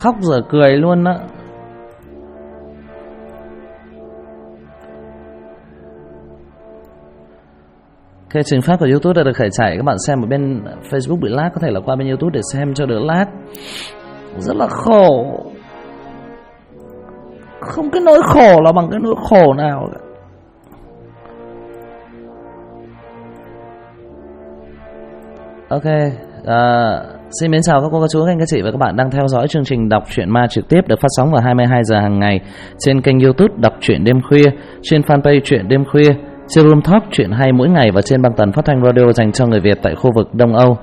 khóc giờ cười luôn đó. Cái trình phát của YouTube đã được khởi chạy. Các bạn xem ở bên Facebook bị lag, có thể là qua bên YouTube để xem cho đỡ lag. Rất là khổ. Không cái nỗi khổ là bằng cái nỗi khổ nào cả. Ok, xin mến chào các cô, các chú, các anh, các chị và các bạn đang theo dõi chương trình đọc truyện ma trực tiếp được phát sóng vào 22 giờ hàng ngày trên kênh YouTube Đọc truyện đêm khuya, trên fanpage Truyện đêm khuya, trên Room Talk truyện hay mỗi ngày và trên băng tần phát thanh radio dành cho người Việt tại khu vực Đông Âu.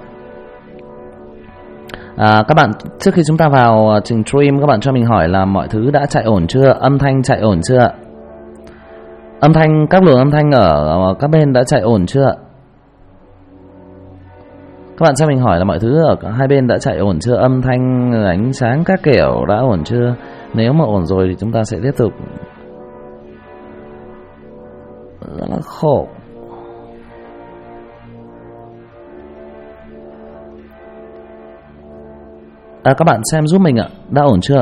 Các bạn, trước khi chúng ta vào trình stream, các bạn cho mình hỏi là mọi thứ đã chạy ổn chưa? Âm thanh chạy ổn chưa? Âm thanh, các luồng âm thanh ở các bên đã chạy ổn chưa? Các bạn cho mình hỏi là mọi thứ ở hai bên đã chạy ổn chưa? Âm thanh, ánh sáng các kiểu đã ổn chưa? Nếu mà ổn rồi thì chúng ta sẽ tiếp tục. Rất là khổ. Các bạn xem giúp mình ạ, đã ổn chưa?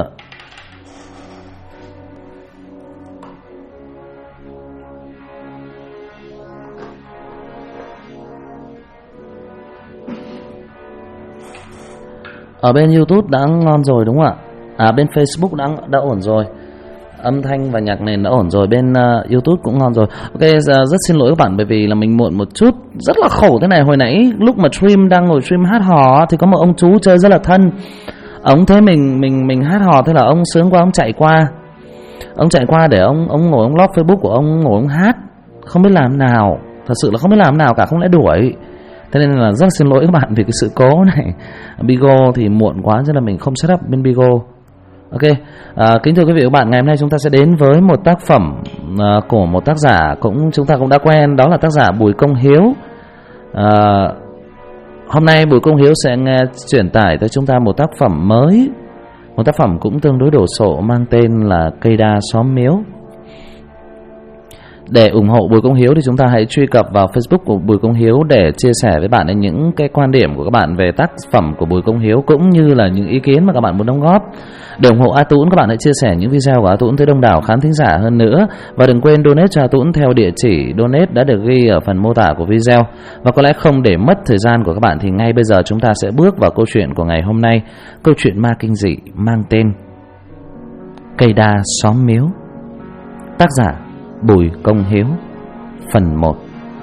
Ở bên YouTube đã ngon rồi đúng không ạ? Bên Facebook đã ổn rồi. Âm thanh và nhạc nền đã ổn rồi. Bên YouTube cũng ngon rồi. Ok, rất xin lỗi các bạn bởi vì là mình muộn một chút. Rất là khổ thế này. Hồi nãy lúc mà stream đang ngồi stream hát hò thì có một ông chú chơi rất là thân. Ông thấy mình hát hò, thế là ông sướng quá, ông chạy qua. Ông chạy qua để ông ngồi, ông log Facebook của ông, ngồi ông hát. Không biết làm nào. Thật sự là không biết làm nào cả, không lẽ đuổi. Thế nên là rất xin lỗi các bạn vì cái sự cố này. Bigo thì muộn quá cho nên mình không set up bên Bigo. Ok, kính thưa quý vị và các bạn, ngày hôm nay chúng ta sẽ đến với một tác phẩm của một tác giả chúng ta cũng đã quen, đó là tác giả Bùi Công Hiếu. Hôm nay Bùi Công Hiếu sẽ truyền tải tới chúng ta một tác phẩm mới, một tác phẩm cũng tương đối đồ sộ mang tên là Cây Đa Xóm Miếu. Để ủng hộ Bùi Công Hiếu thì chúng ta hãy truy cập vào Facebook của Bùi Công Hiếu để chia sẻ với bạn những cái quan điểm của các bạn về tác phẩm của Bùi Công Hiếu cũng như là những ý kiến mà các bạn muốn đóng góp. Để ủng hộ A Tũng, các bạn hãy chia sẻ những video của A Tũng tới đông đảo khán thính giả hơn nữa. Và đừng quên donate cho A Tũng theo địa chỉ donate đã được ghi ở phần mô tả của video. Và có lẽ không để mất thời gian của các bạn thì ngay bây giờ chúng ta sẽ bước vào câu chuyện của ngày hôm nay. Câu chuyện ma kinh dị mang tên Cây Đa Xóm Miếu. Tác giả Bùi Công Hiếu. Phần 1.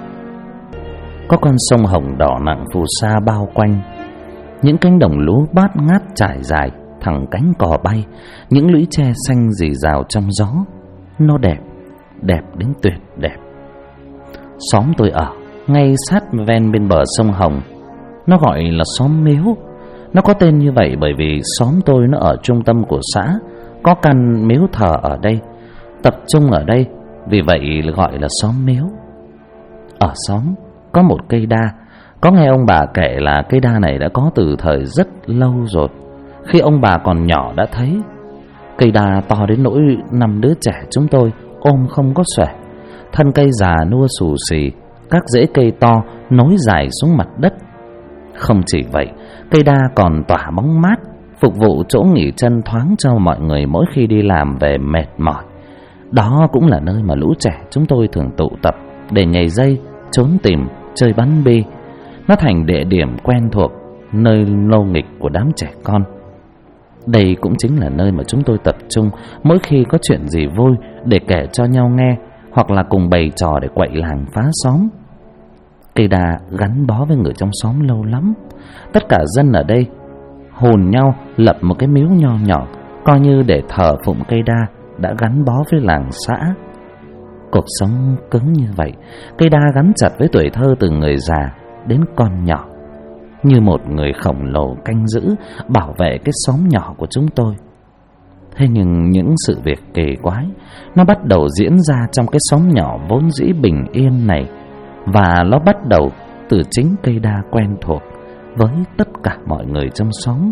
Có con sông Hồng đỏ nặng phù sa bao quanh, những cánh đồng lúa bát ngát trải dài, thẳng cánh cò bay, những lũy tre xanh rì rào trong gió. Nó đẹp, đẹp đến tuyệt đẹp. Xóm tôi ở ngay sát ven bên bờ sông Hồng. Nó gọi là xóm Miếu. Nó có tên như vậy bởi vì xóm tôi nó ở trung tâm của xã, có căn miếu thờ ở đây, tập trung ở đây, vì vậy gọi là xóm Miếu. Ở xóm có một cây đa. Có nghe ông bà kể là cây đa này đã có từ thời rất lâu rồi. Khi ông bà còn nhỏ đã thấy. Cây đa to đến nỗi 5 đứa trẻ chúng tôi ôm không có xuể. Thân cây già nua xù xì, các rễ cây to nối dài xuống mặt đất. Không chỉ vậy, cây đa còn tỏa bóng mát, phục vụ chỗ nghỉ chân thoáng cho mọi người mỗi khi đi làm về mệt mỏi. Đó cũng là nơi mà lũ trẻ chúng tôi thường tụ tập để nhảy dây, trốn tìm, chơi bắn bi. Nó thành địa điểm quen thuộc, nơi nô nghịch của đám trẻ con. Đây cũng chính là nơi mà chúng tôi tập trung mỗi khi có chuyện gì vui để kể cho nhau nghe, hoặc là cùng bày trò để quậy làng phá xóm. Cây đa gắn bó với người trong xóm lâu lắm. Tất cả dân ở đây hùn nhau lập một cái miếu nho nhỏ, coi như để thờ phụng cây đa đã gắn bó với làng xã. Cuộc sống cứng như vậy, cây đa gắn chặt với tuổi thơ từ người già đến con nhỏ, như một người khổng lồ canh giữ, bảo vệ cái xóm nhỏ của chúng tôi. Thế nhưng những sự việc kỳ quái nó bắt đầu diễn ra trong cái xóm nhỏ vốn dĩ bình yên này. Và nó bắt đầu từ chính cây đa quen thuộc với tất cả mọi người trong xóm.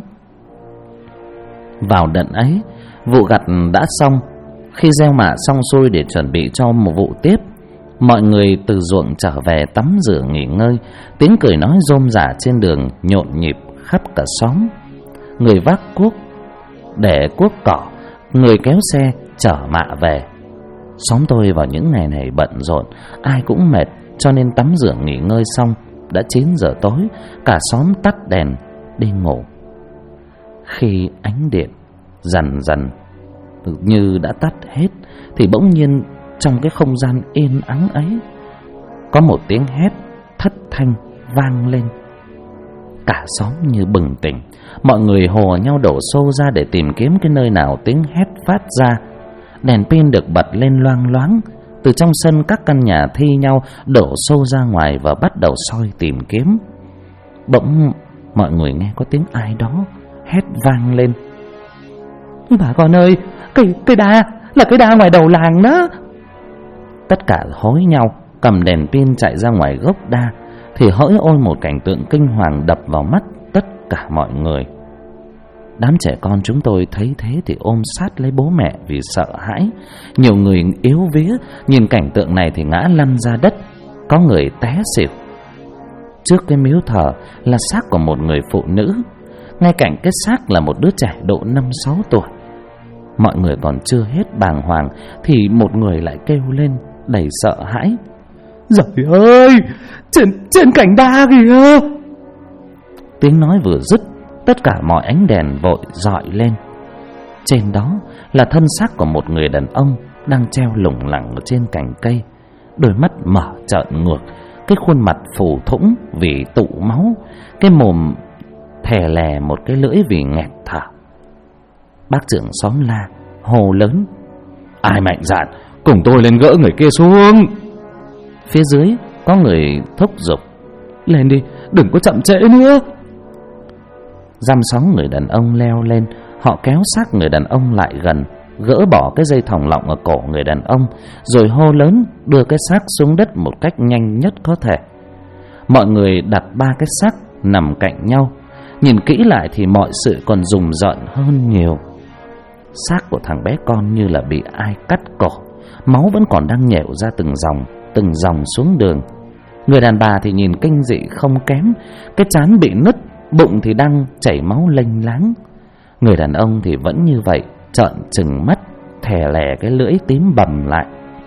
Vào đợt ấy, vụ gặt đã xong. Khi gieo mạ xong xuôi để chuẩn bị cho một vụ tiếp, mọi người từ ruộng trở về tắm rửa nghỉ ngơi. Tiếng cười nói rôm rả trên đường nhộn nhịp khắp cả xóm. Người vác cuốc để cuốc cỏ, người kéo xe chở mạ về. Xóm tôi vào những ngày này bận rộn, ai cũng mệt, cho nên tắm rửa nghỉ ngơi xong đã 9 giờ tối, cả xóm tắt đèn đi ngủ. Khi ánh điện dần dần như đã tắt hết thì bỗng nhiên trong cái không gian yên ắng ấy có một tiếng hét thất thanh vang lên. Cả xóm như bừng tỉnh, mọi người hò nhau đổ xô ra để tìm kiếm cái nơi nào tiếng hét phát ra. Đèn pin được bật lên loang loáng. Từ trong sân các căn nhà thi nhau đổ xô ra ngoài và bắt đầu soi tìm kiếm. Bỗng mọi người nghe có tiếng ai đó hét vang lên: "Bà con ơi, cây đa, là cây đa ngoài đầu làng đó." Tất cả hối nhau cầm đèn pin chạy ra ngoài gốc đa, thì hỡi ôi một cảnh tượng kinh hoàng đập vào mắt tất cả mọi người. Đám trẻ con chúng tôi thấy thế thì ôm sát lấy bố mẹ vì sợ hãi. Nhiều người yếu vía nhìn cảnh tượng này thì ngã lăn ra đất, có người té xỉu. Trước cái miếu thờ là xác của một người phụ nữ, ngay cạnh cái xác là một đứa trẻ độ 5-6 tuổi. Mọi người còn chưa hết bàng hoàng thì một người lại kêu lên đầy sợ hãi: "Giời ơi, trên cành đa kìa!" Tiếng nói vừa dứt, tất cả mọi ánh đèn vội dọi lên. Trên đó là thân xác của một người đàn ông đang treo lủng lẳng ở trên cành cây, đôi mắt mở trợn ngược, cái khuôn mặt phù thủng vì tụ máu, cái mồm thè lè một cái lưỡi vì nghẹt thở. Bác trưởng xóm la hô lớn: "Ai mạnh dạn cùng tôi lên gỡ người kia xuống." Phía dưới có người thúc giục: "Lên đi, đừng có chậm trễ nữa." Dăm sóng người đàn ông leo lên, họ kéo xác người đàn ông lại gần, gỡ bỏ cái dây thòng lọng ở cổ người đàn ông, rồi hô lớn đưa cái xác xuống đất một cách nhanh nhất có thể. Mọi người đặt 3 cái xác nằm cạnh nhau, nhìn kỹ lại thì mọi sự còn rùng rợn hơn nhiều. Xác của thằng bé con như là bị ai cắt cổ, máu vẫn còn đang nhễu ra từng dòng xuống đường. Người đàn bà thì nhìn kinh dị không kém, cái trán bị nứt, bụng thì đang chảy máu lênh láng. Người đàn ông thì vẫn như vậy, trợn trừng mắt, thè lè cái lưỡi tím bầm lại.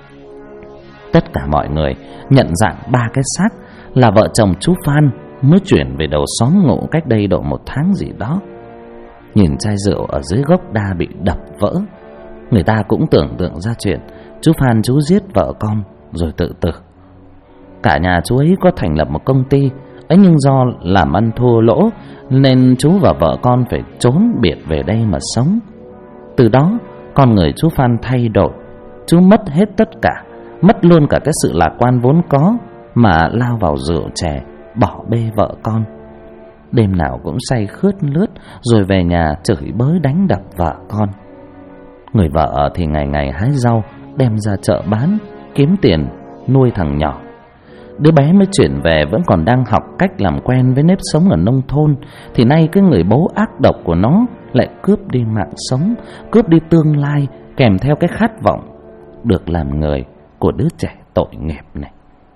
Tất cả mọi người nhận dạng 3 cái xác là vợ chồng chú Phan mới chuyển về đầu xóm ngụ cách đây độ 1 tháng gì đó. Nhìn chai rượu ở dưới gốc đa bị đập vỡ, người ta cũng tưởng tượng ra chuyện chú Phan chú giết vợ con rồi tự tử. Cả nhà chú ấy có thành lập một công ty ấy, nhưng do làm ăn thua lỗ nên chú và vợ con phải trốn biệt về đây mà sống. Từ đó con người chú Phan thay đổi, chú mất hết tất cả, mất luôn cả cái sự lạc quan vốn có, mà lao vào rượu chè, bỏ bê vợ con. Đêm nào cũng say khướt lướt, rồi về nhà chửi bới đánh đập vợ con. Người vợ thì ngày ngày hái rau đem ra chợ bán, kiếm tiền nuôi thằng nhỏ. Đứa bé mới chuyển về vẫn còn đang học cách làm quen với nếp sống ở nông thôn, thì nay cái người bố ác độc của nó lại cướp đi mạng sống, cướp đi tương lai, kèm theo cái khát vọng được làm người của đứa trẻ tội nghiệp này.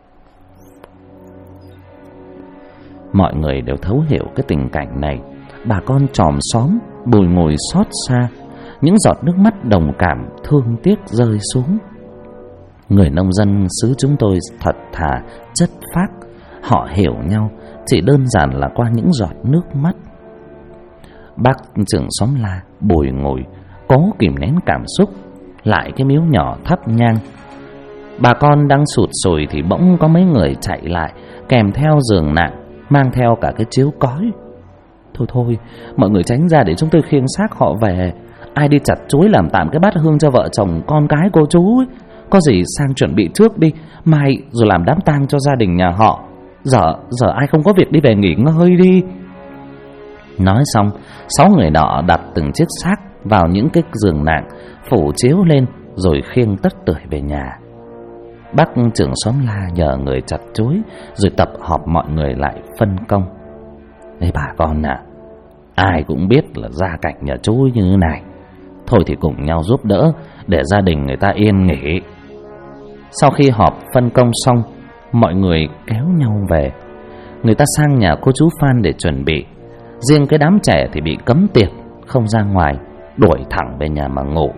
Mọi người đều thấu hiểu cái tình cảnh này. Bà con chòm xóm bùi ngùi xót xa, những giọt nước mắt đồng cảm thương tiếc rơi xuống. Người nông dân xứ chúng tôi thật thà, chất phác, họ hiểu nhau chỉ đơn giản là qua những giọt nước mắt. Bác trưởng xóm la bùi ngùi cố kìm nén cảm xúc, lại cái miếu nhỏ thắp nhang. Bà con đang sụt sùi thì bỗng có mấy người chạy lại, kèm theo giường nặng, mang theo cả cái chiếu cói. Thôi, mọi người tránh ra để chúng tôi khiêng xác họ về. Ai đi chặt chuối làm tạm cái bát hương cho vợ chồng con cái cô chú ấy. Có gì sang chuẩn bị trước đi, mai rồi làm đám tang cho gia đình nhà họ. Giờ ai không có việc đi về nghỉ ngơi đi. Nói xong, 6 người nọ đặt từng chiếc xác vào những cái giường nặng, phủ chiếu lên rồi khiêng tất tưởi về nhà. Bác trưởng xóm la nhờ người chặt chuối, rồi tập họp mọi người lại phân công. Đây bà con à, ai cũng biết là gia cảnh nhà chú như thế này, thôi thì cùng nhau giúp đỡ để gia đình người ta yên nghỉ. Sau khi họp phân công xong, mọi người kéo nhau về. Người ta sang nhà cô chú Phan để chuẩn bị. Riêng cái đám trẻ thì bị cấm tiệc, không ra ngoài, đuổi thẳng về nhà mà ngủ.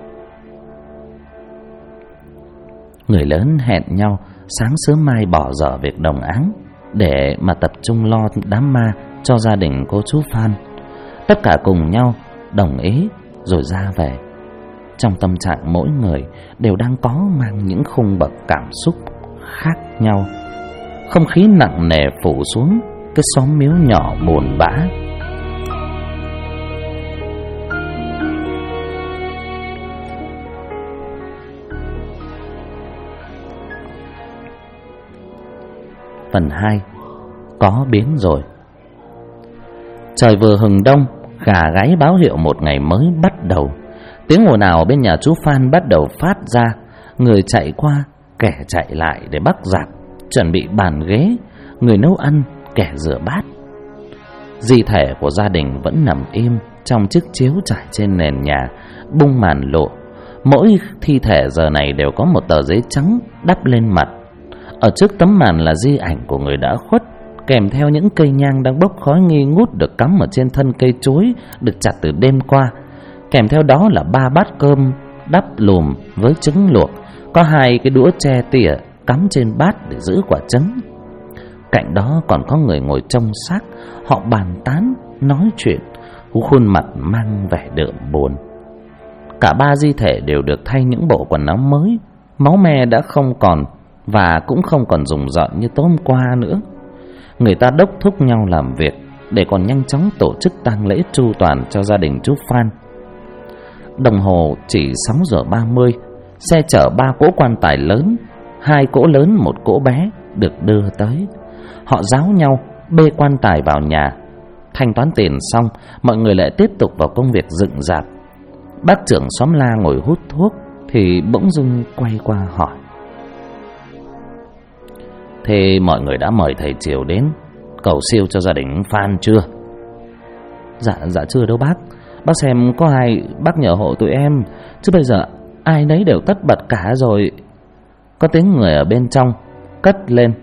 Người lớn hẹn nhau sáng sớm mai bỏ dở việc đồng áng để mà tập trung lo đám ma cho gia đình cô chú Phan. Tất cả cùng nhau đồng ý rồi ra về. Trong tâm trạng mỗi người đều đang có mang những khung bậc cảm xúc khác nhau. Không khí nặng nề phủ xuống cái xóm miếu nhỏ buồn bã. Phần 2. Có biến rồi. Trời vừa hừng đông, gà gáy báo hiệu một ngày mới bắt đầu. Tiếng ồn ào bên nhà chú Phan bắt đầu phát ra. Người chạy qua, kẻ chạy lại để bắt giặt, chuẩn bị bàn ghế. Người nấu ăn, kẻ rửa bát. Di thể của gia đình vẫn nằm im trong chiếc chiếu trải trên nền nhà, bung màn lộ. Mỗi thi thể giờ này đều có một tờ giấy trắng đắp lên mặt. Ở trước tấm màn là di ảnh của người đã khuất, kèm theo những cây nhang đang bốc khói nghi ngút được cắm ở trên thân cây chuối được chặt từ đêm qua. Kèm theo đó là 3 bát cơm đắp lùm với trứng luộc, có 2 cái đũa tre tỉa cắm trên bát để giữ quả trứng. Cạnh đó còn có người ngồi trông xác, họ bàn tán, nói chuyện, khuôn mặt mang vẻ đượm buồn. Cả 3 di thể đều được thay những bộ quần áo mới, máu me đã không còn và cũng không còn rùng rợn như tối hôm qua nữa. Người ta đốc thúc nhau làm việc để còn nhanh chóng tổ chức tang lễ chu toàn cho gia đình chú Phan. Đồng hồ chỉ 6 giờ 30, xe chở 3 cỗ quan tài lớn, 2 cỗ lớn 1 cỗ bé được đưa tới. Họ ráo nhau bê quan tài vào nhà. Thanh toán tiền xong, mọi người lại tiếp tục vào công việc dựng rạp. Bác trưởng xóm La ngồi hút thuốc thì bỗng dưng quay qua hỏi: "Thế mọi người đã mời thầy Triều đến cầu siêu cho gia đình Phan chưa?" Dạ chưa đâu bác. Bác xem có ai bác nhờ hộ tụi em, chứ bây giờ ai nấy đều tất bật cả rồi. Có tiếng người ở bên trong cất lên: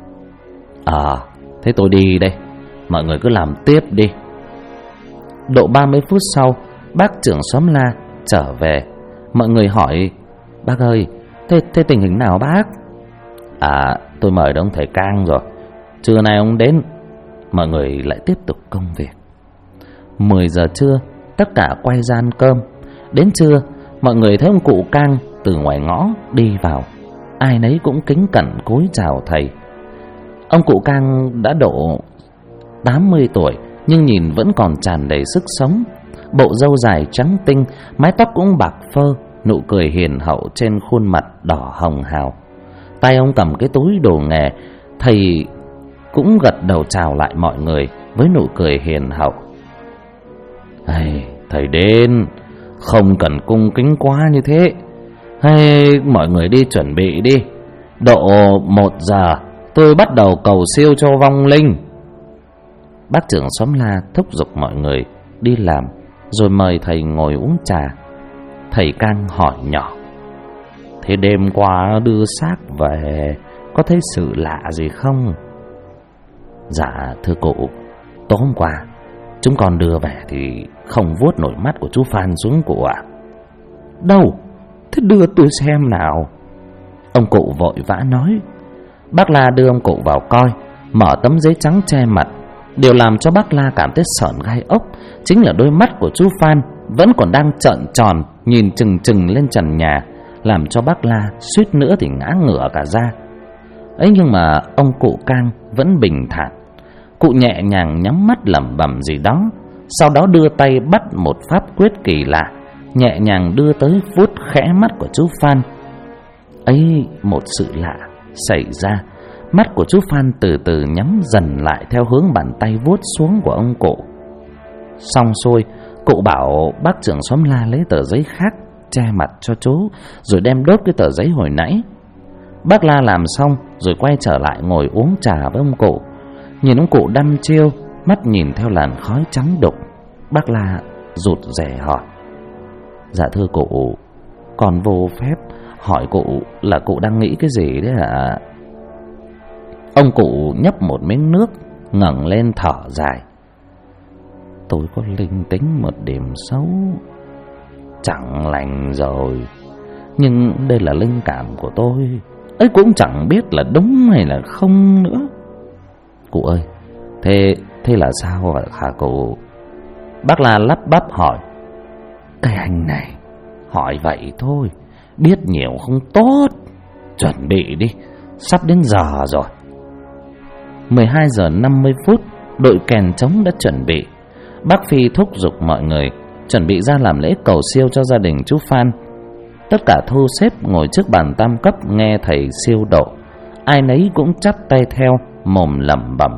Thế tôi đi đây, mọi người cứ làm tiếp đi. Độ 30 phút sau, bác trưởng xóm La trở về. Mọi người hỏi: "Bác ơi, thế tình hình nào bác?" Tôi mời ông thầy Cang rồi, trưa nay ông đến." Mọi người lại tiếp tục công việc. 10 giờ trưa, tất cả quay ra ăn cơm. Đến trưa, mọi người thấy ông cụ Cang từ ngoài ngõ đi vào. Ai nấy cũng kính cẩn cúi chào thầy. Ông cụ Cang đã độ 80 tuổi nhưng nhìn vẫn còn tràn đầy sức sống. Bộ râu dài trắng tinh, mái tóc cũng bạc phơ, nụ cười hiền hậu trên khuôn mặt đỏ hồng hào. Tay ông cầm cái túi đồ nghề. Thầy cũng gật đầu chào lại mọi người với nụ cười hiền hậu. Thầy đến, không cần cung kính quá như thế. Mọi người đi chuẩn bị đi. Độ 1 giờ tôi bắt đầu cầu siêu cho vong linh. Bác trưởng xóm La thúc giục mọi người đi làm, rồi mời thầy ngồi uống trà. Thầy Cang hỏi nhỏ: "Thế đêm qua đưa xác về có thấy sự lạ gì không?" "Dạ thưa cụ, tối hôm qua chúng con đưa về thì không vuốt nổi mắt của chú Phan xuống cụ ạ." "Đâu? Thế đưa tôi xem nào." Ông cụ vội vã nói. Bác La đưa ông cụ vào coi, mở tấm giấy trắng che mặt. Điều làm cho bác La cảm thấy sởn gai ốc chính là đôi mắt của chú Phan vẫn còn đang trợn tròn nhìn chừng chừng lên trần nhà, làm cho bác La suýt nữa thì ngã ngửa cả ra. Ấy nhưng mà ông cụ Cang vẫn bình thản. Cụ nhẹ nhàng nhắm mắt lẩm bẩm gì đó, sau đó đưa tay bắt một pháp quyết kỳ lạ, nhẹ nhàng đưa tới vuốt khẽ mắt của chú Phan. Ấy, một sự lạ xảy ra. Mắt của chú Phan từ từ nhắm dần lại theo hướng bàn tay vuốt xuống của ông cụ. Xong xuôi, cụ bảo bác trưởng xóm La lấy tờ giấy khác che mặt cho chú, rồi đem đốt cái tờ giấy hồi nãy. Bác La làm xong rồi quay trở lại ngồi uống trà với ông cụ. Nhìn ông cụ đăm chiêu, mắt nhìn theo làn khói trắng đục. Bác La rụt rè hỏi: "Dạ thưa cụ, còn vô phép hỏi cụ là cụ đang nghĩ cái gì đấy ạ?" Ông cụ nhấp một miếng nước, ngẩng lên thở dài: "Tôi có linh tính một điểm xấu. chẳng lành rồi. Nhưng đây là linh cảm của tôi, ấy cũng chẳng biết là đúng hay là không nữa. Cụ ơi, thế là sao hả cụ? Bác La lắp bắp hỏi. Cái anh này hỏi vậy thôi, biết nhiều không tốt. Chuẩn bị đi, sắp đến giờ rồi. 12 giờ 50 phút, đội kèn trống đã chuẩn bị. Bác Phi thúc giục mọi người chuẩn bị ra làm lễ cầu siêu cho gia đình chú Phan. Tất cả thu xếp ngồi trước bàn tam cấp nghe thầy siêu độ. Ai nấy cũng chắp tay theo, mồm lẩm bẩm: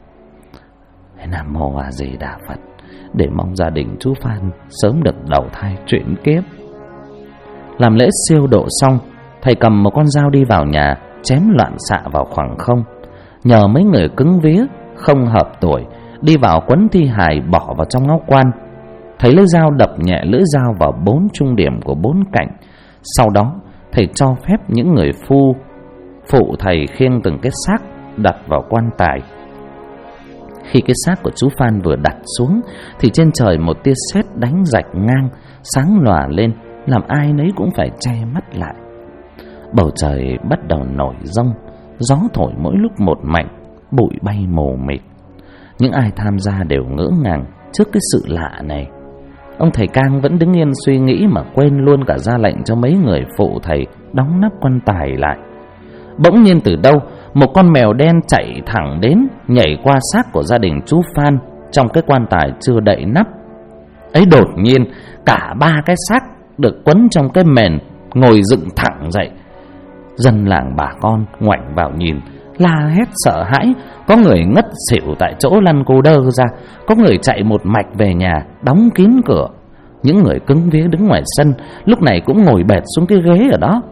Nam Mô A Di Đà Phật, để mong gia đình chú Phan sớm được đầu thai chuyển kiếp. Làm lễ siêu độ xong, thầy cầm một con dao đi vào nhà, chém loạn xạ vào khoảng không. Nhờ mấy người cứng vía không hợp tuổi đi vào quấn thi hài bỏ vào trong áo quan. Thầy lấy dao đập nhẹ lưỡi dao vào 4 trung điểm của 4 cạnh. Sau đó thầy cho phép những người phụ thầy khiêng từng cái xác đặt vào quan tài. Khi cái xác của chú Phan vừa đặt xuống thì trên trời một tia sét đánh rạch ngang, sáng lòa lên, làm ai nấy cũng phải che mắt lại. Bầu trời bắt đầu nổi giông, gió thổi mỗi lúc một mạnh, bụi bay mù mịt. Những ai tham gia đều ngỡ ngàng trước cái sự lạ này. Ông thầy Cang vẫn đứng yên suy nghĩ mà quên luôn cả ra lệnh cho mấy người phụ thầy đóng nắp quan tài lại. Bỗng nhiên từ đâu một con mèo đen chạy thẳng đến, nhảy qua xác của gia đình chú Phan trong cái quan tài chưa đậy nắp. Ấy đột nhiên cả 3 cái xác được quấn trong cái mền ngồi dựng thẳng dậy. Dân làng bà con ngoảnh vào nhìn, la hét sợ hãi. Có người ngất xỉu tại chỗ lăn cô đơ ra, có người chạy một mạch về nhà đóng kín cửa. Những người cứng vía đứng ngoài sân lúc này cũng ngồi bệt xuống cái ghế ở đó.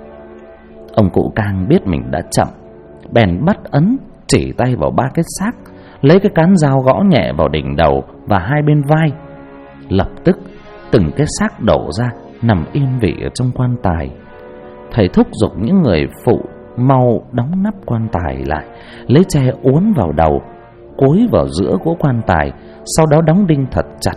Ông cụ Cang biết mình đã chậm, bèn bắt ấn chỉ tay vào 3 cái xác, lấy cái cán dao gõ nhẹ vào đỉnh đầu và 2 bên vai. Lập tức từng cái xác đổ ra nằm yên vị ở trong quan tài. Thầy thúc giục những người phụ mau đóng nắp quan tài lại, lấy tre uốn vào đầu, cối vào giữa của quan tài, sau đó đóng đinh thật chặt.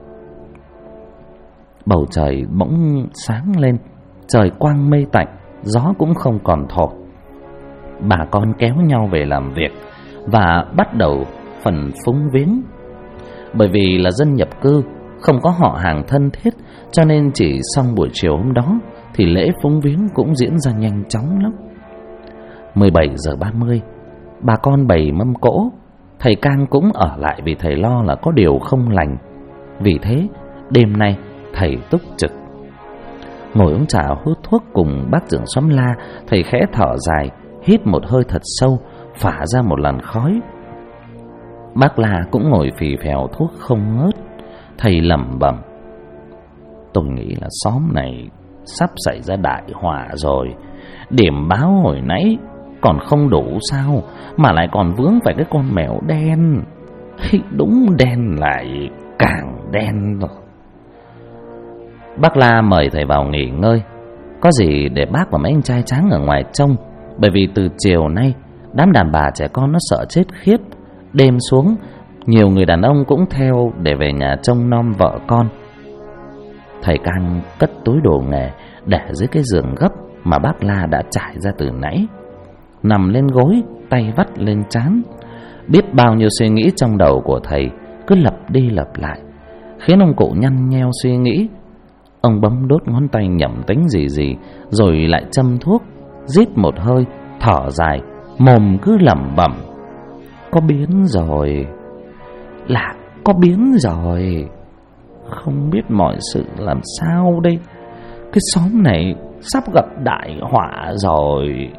Bầu trời bỗng sáng lên, trời quang mây tạnh, gió cũng không còn thổi. Bà con kéo nhau về làm việc và bắt đầu phần phúng viếng. Bởi vì là dân nhập cư, không có họ hàng thân thiết, cho nên chỉ xong buổi chiều hôm đó thì lễ phúng viếng cũng diễn ra nhanh chóng lắm. 17 giờ 30, bà con bày mâm cỗ. Thầy Cang cũng ở lại vì thầy lo là có điều không lành. Vì thế đêm nay thầy túc trực. Ngồi uống trà hút thuốc cùng bác trưởng xóm La, thầy khẽ thở dài, hít một hơi thật sâu, phả ra một làn khói. Bác La cũng ngồi phì phèo thuốc không ngớt. Thầy lẩm bẩm: Tôi nghĩ là xóm này sắp xảy ra đại họa rồi. Điểm báo hồi nãy còn không đủ sao, mà lại còn vướng phải cái con mèo đen. Đúng đen lại càng đen rồi. Bác La mời thầy vào nghỉ ngơi. Có gì để bác và mấy anh trai tráng ở ngoài trông. Bởi vì từ chiều nay đám đàn bà trẻ con nó sợ chết khiếp. Đêm xuống, nhiều người đàn ông cũng theo để về nhà trông nom vợ con. Thầy Cang cất túi đồ nghề để dưới cái giường gấp mà bác La đã trải ra từ nãy. Nằm lên gối, tay vắt lên trán. Biết bao nhiêu suy nghĩ trong đầu của thầy cứ lặp đi lặp lại, khiến ông cụ nhăn nheo suy nghĩ. Ông bấm đốt ngón tay nhẩm tính gì rồi lại châm thuốc, rít một hơi, thở dài, mồm cứ lẩm bẩm: Có biến rồi, là có biến rồi. Không biết mọi sự làm sao đây. Cái xóm này sắp gặp đại họa rồi.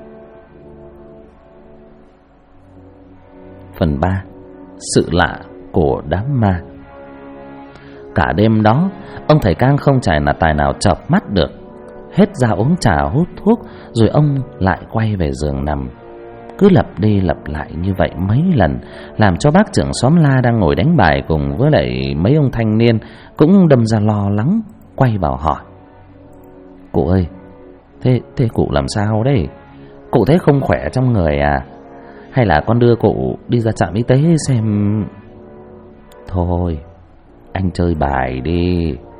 Phần 3. Sự lạ của đám ma. Cả đêm đó, ông thầy Cang không trải là tài nào chợp mắt được. Hết ra uống trà hút thuốc, rồi ông lại quay về giường nằm. Cứ lặp đi lặp lại như vậy mấy lần, làm cho bác trưởng xóm La đang ngồi đánh bài cùng với lại mấy ông thanh niên cũng đâm ra lo lắng, quay vào hỏi: Cụ ơi, thế cụ làm sao đấy? Cụ thấy không khỏe trong người à? Hay là con đưa cụ đi ra trạm y tế xem? Thôi, anh chơi bài đi,